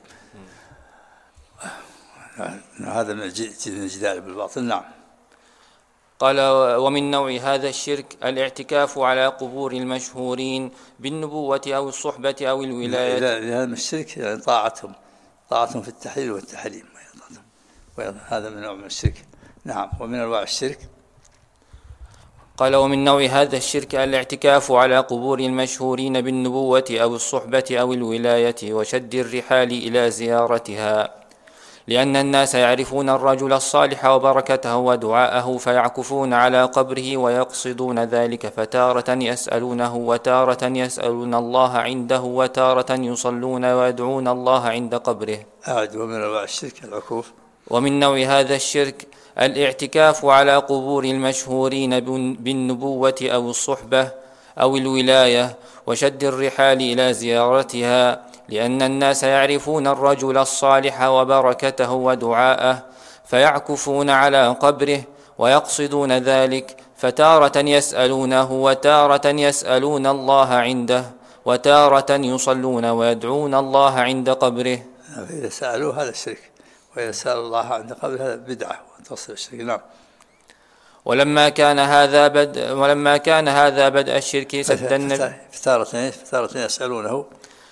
هذا من الجدال بالباطل. نعم. قال: ومن نوع هذا الشرك الاعتكاف على قبور المشهورين بالنبوة أو الصحبة أو الولاية. هذا من الشرك يعني طاعتهم في التحليل والتحريم، هذا من نوع من الشرك. نعم. ومن أنواع الشرك قال: ومن نوع هذا الشرك الاعتكاف على قبور المشهورين بالنبوة أو الصحبة أو الولاية وشد الرحال إلى زيارتها، لأن الناس يعرفون الرجل الصالح وبركته ودعاءه فيعكفون على قبره ويقصدون ذلك، فتارة يسألونه وتارة يسألون الله عنده وتارة يصلون ويدعون الله عند قبره. ومن أنواع الشرك العكوف. ومن نوع هذا الشرك الاعتكاف على قبور المشهورين بالنبوة أو الصحبة أو الولاية وشد الرحال إلى زيارتها، لأن الناس يعرفون الرجل الصالح وبركته ودعاءه فيعكفون على قبره ويقصدون ذلك، فتارة يسألونه وتارة يسألون الله عنده وتارة يصلون ويدعون الله عند قبره. إذا سألوه هذا الشرك، وإذا سألوا الله عند قبره هذا بدعة وتصل الشرك. نعم. ولما كان هذا بدء الشرك سد النبي. فتارة يسألونه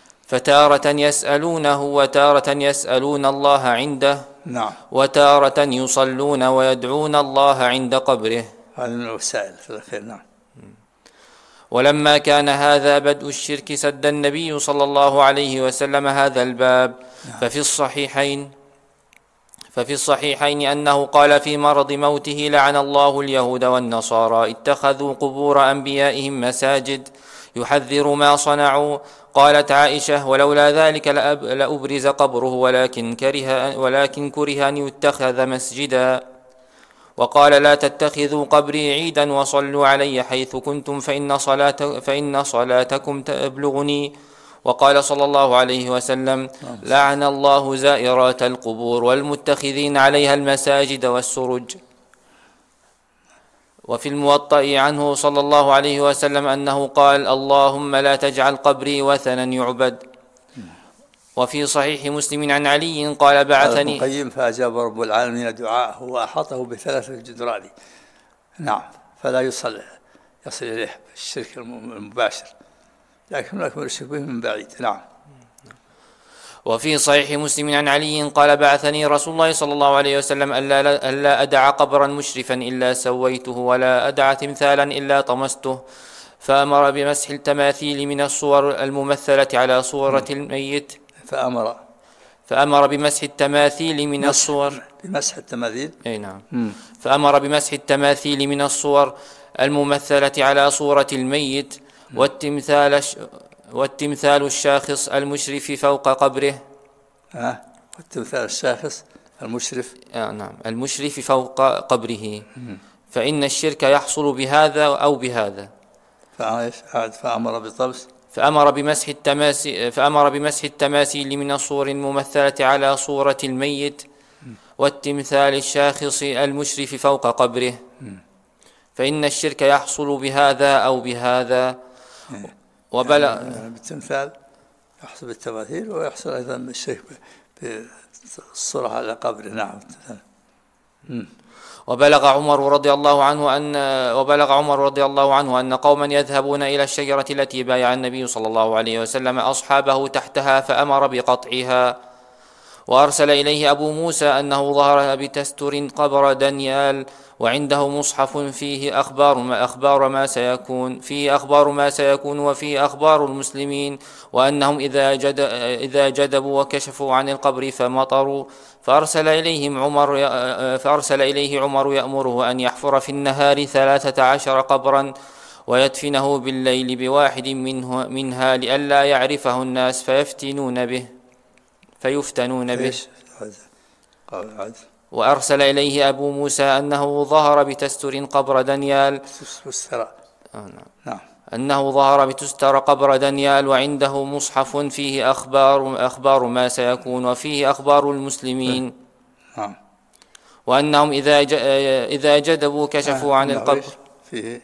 وتارة يسألون الله عنده. نعم. وتارة يصلون ويدعون الله عند قبره. هذا من الوسائل في الخير. نعم. ولما كان هذا بدء الشرك سد النبي صلى الله عليه وسلم هذا الباب. ففي الصحيحين أنه قال في مرض موته: لعن الله اليهود والنصارى اتخذوا قبور أنبيائهم مساجد يحذر ما صنعوا. قالت عائشة: ولولا ذلك لأبرز قبره ولكن كره أن يتخذ مسجدا. وقال: لا تتخذوا قبري عيدا وصلوا علي حيث كنتم فإن صلاتكم تبلغني. وقال صلى الله عليه وسلم: لعن الله زائرات القبور والمتخذين عليها المساجد والسرج. وفي الموطأ عنه صلى الله عليه وسلم أنه قال: اللهم لا تجعل قبري وثنا يعبد. وفي صحيح مسلم عن علي قال: بعثني القيم فأجاب رب العالمين دعاءه وأحاطه بثلاثة جدران. نعم. فلا يصل إليه الشرك المباشر، لكن هناك من يشرك به من بعيد. نعم. وفي صحيح مسلم عن علي قال: بعثني رسول الله صلى الله عليه وسلم ألا أدع قبرا مشرفا إلا سويته ولا أدع تمثالا إلا طمسته، فأمر بمسح التماثيل من الصور الممثلة على صورة الميت. فأمر بمسح التماثيل من الصور. بمسح التماثيل. أي نعم. فأمر بمسح التماثيل من الصور الممثلة على صورة الميت والتمثال الشاخص المشرف فوق قبره. والتمثال الشاخص المشرف. نعم، المشرف فوق قبره. فإن الشرك يحصل بهذا أو بهذا. فأمر بمسح التماثيل من الصور الممثلة على صورة الميت والتمثال الشاخص المشرف فوق قبره. فإن الشرك يحصل بهذا أو بهذا. بالتمثال يحصل بالتماثيل، ويحصل أيضا الشرك بالصورة على قبره. نعم. وبلغ عمر رضي الله عنه أن قوما يذهبون إلى الشجرة التي بايع النبي صلى الله عليه وسلم أصحابه تحتها فأمر بقطعها. وأرسل إليه أبو موسى أنه ظهر بتستر قبر دانيال وعنده مصحف فيه أخبار ما سيكون وفيه أخبار المسلمين، وأنهم إذا جدبوا وكشفوا عن القبر فمطروا، فأرسل إليه عمر يأمره أن يحفر في النهار 13 قبرا ويدفنه بالليل بواحد منها لئلا يعرفه الناس فيفتنون به. وأرسل إليه أبو موسى أنه ظهر بتستر قبر دانيال أنه ظهر بتستر قبر دانيال وعنده مصحف فيه أخبار ما سيكون وفيه أخبار المسلمين، وأنهم إذا جدبوا كشفوا عن القبر فيه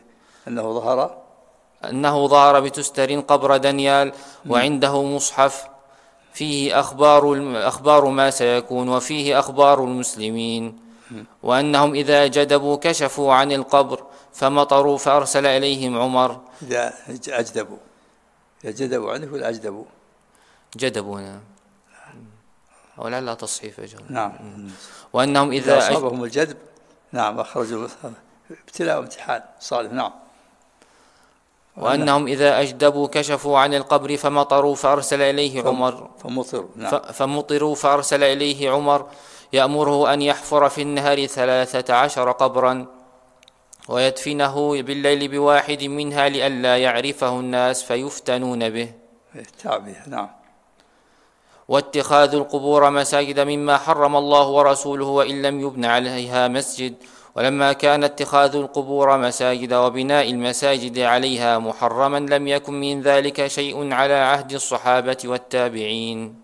أنه ظهر بتستر قبر دانيال وعنده مصحف فيه أخبار ما سيكون وفيه أخبار المسلمين، وأنهم إذا جدبوا كشفوا عن القبر فمطروا، فأرسل إليهم عمر. إذا جدبوا عنه ولا أجدبوا؟ جدبوا، نعم، ولعل تصحيف أجل. نعم. وأنهم إذا أصابهم الجدب، نعم، أخرجوا ابتلاء وامتحان صالح. نعم. وأنهم إذا أجدبوا كشفوا عن القبر فمطروا، فأرسل إليه عمر فمطروا فأرسل إليه عمر يأمره أن يحفر في النهار 13 قبرا ويدفنه بالليل بواحد منها لئلا يعرفه الناس فيفتنون به. نعم. واتخاذ القبور مساجد مما حرم الله ورسوله وإن لم يبن عليها مسجد، ولما كان اتخاذ القبور مساجد وبناء المساجد عليها محرما لم يكن من ذلك شيء على عهد الصحابة والتابعين.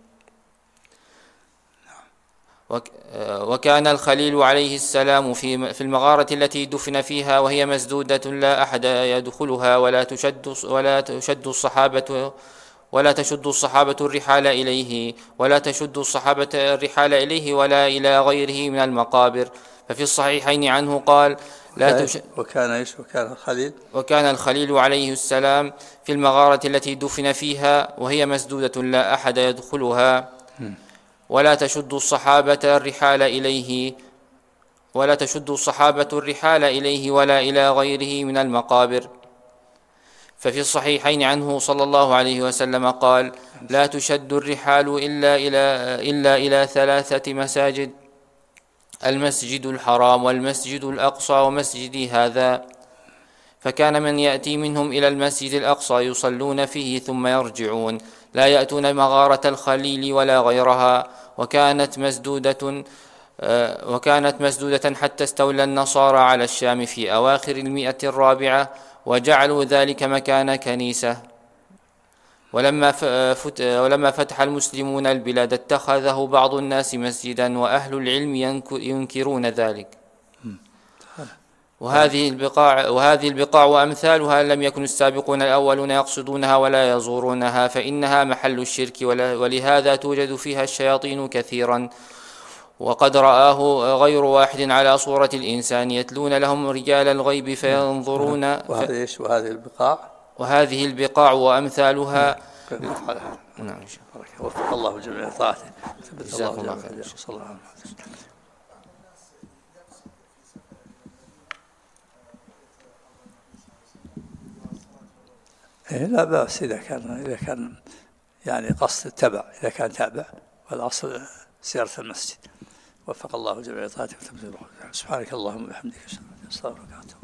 وكان الخليل عليه السلام في المغارة التي دفن فيها وهي مسدودة لا أحد يدخلها ولا تشد الصحابة الرحال إليه ولا إلى غيره من المقابر. ففي الصحيحين عنه قال وكان الخليل عليه السلام في المغارة التي دفن فيها وهي مسدودة لا أحد يدخلها ولا تشد الصحابة الرحال إليه ولا إلى غيره من المقابر. ففي الصحيحين عنه صلى الله عليه وسلم قال: لا تشد الرحال إلا إلى 3 مساجد: المسجد الحرام والمسجد الأقصى ومسجدي هذا. فكان من يأتي منهم إلى المسجد الأقصى يصلون فيه ثم يرجعون، لا يأتون مغارة الخليل ولا غيرها، وكانت مسدودة حتى استولى النصارى على الشام في أواخر 104 وجعلوا ذلك مكان كنيسة. ولما فتح المسلمون البلاد اتخذه بعض الناس مسجدا وأهل العلم ينكرون ذلك. وهذه البقاع وأمثالها لم يكن السابقون الأولون يقصدونها ولا يزورونها، فإنها محل الشرك، ولهذا توجد فيها الشياطين كثيرا. وقد رآه غير واحد على صورة الإنسان يتلون لهم رجال الغيب فينظرون. وهذه البقاع وأمثالها. نعم. وفق الله جميع طاعته. جزاكم الله خير. لا بأس إذا كان يعني قصد التبع، إذا كان تابع، والأصل زيارة المسجد. وفق الله جميع طاعته. سبحانك اللهم وبحمدك، أستغفرك.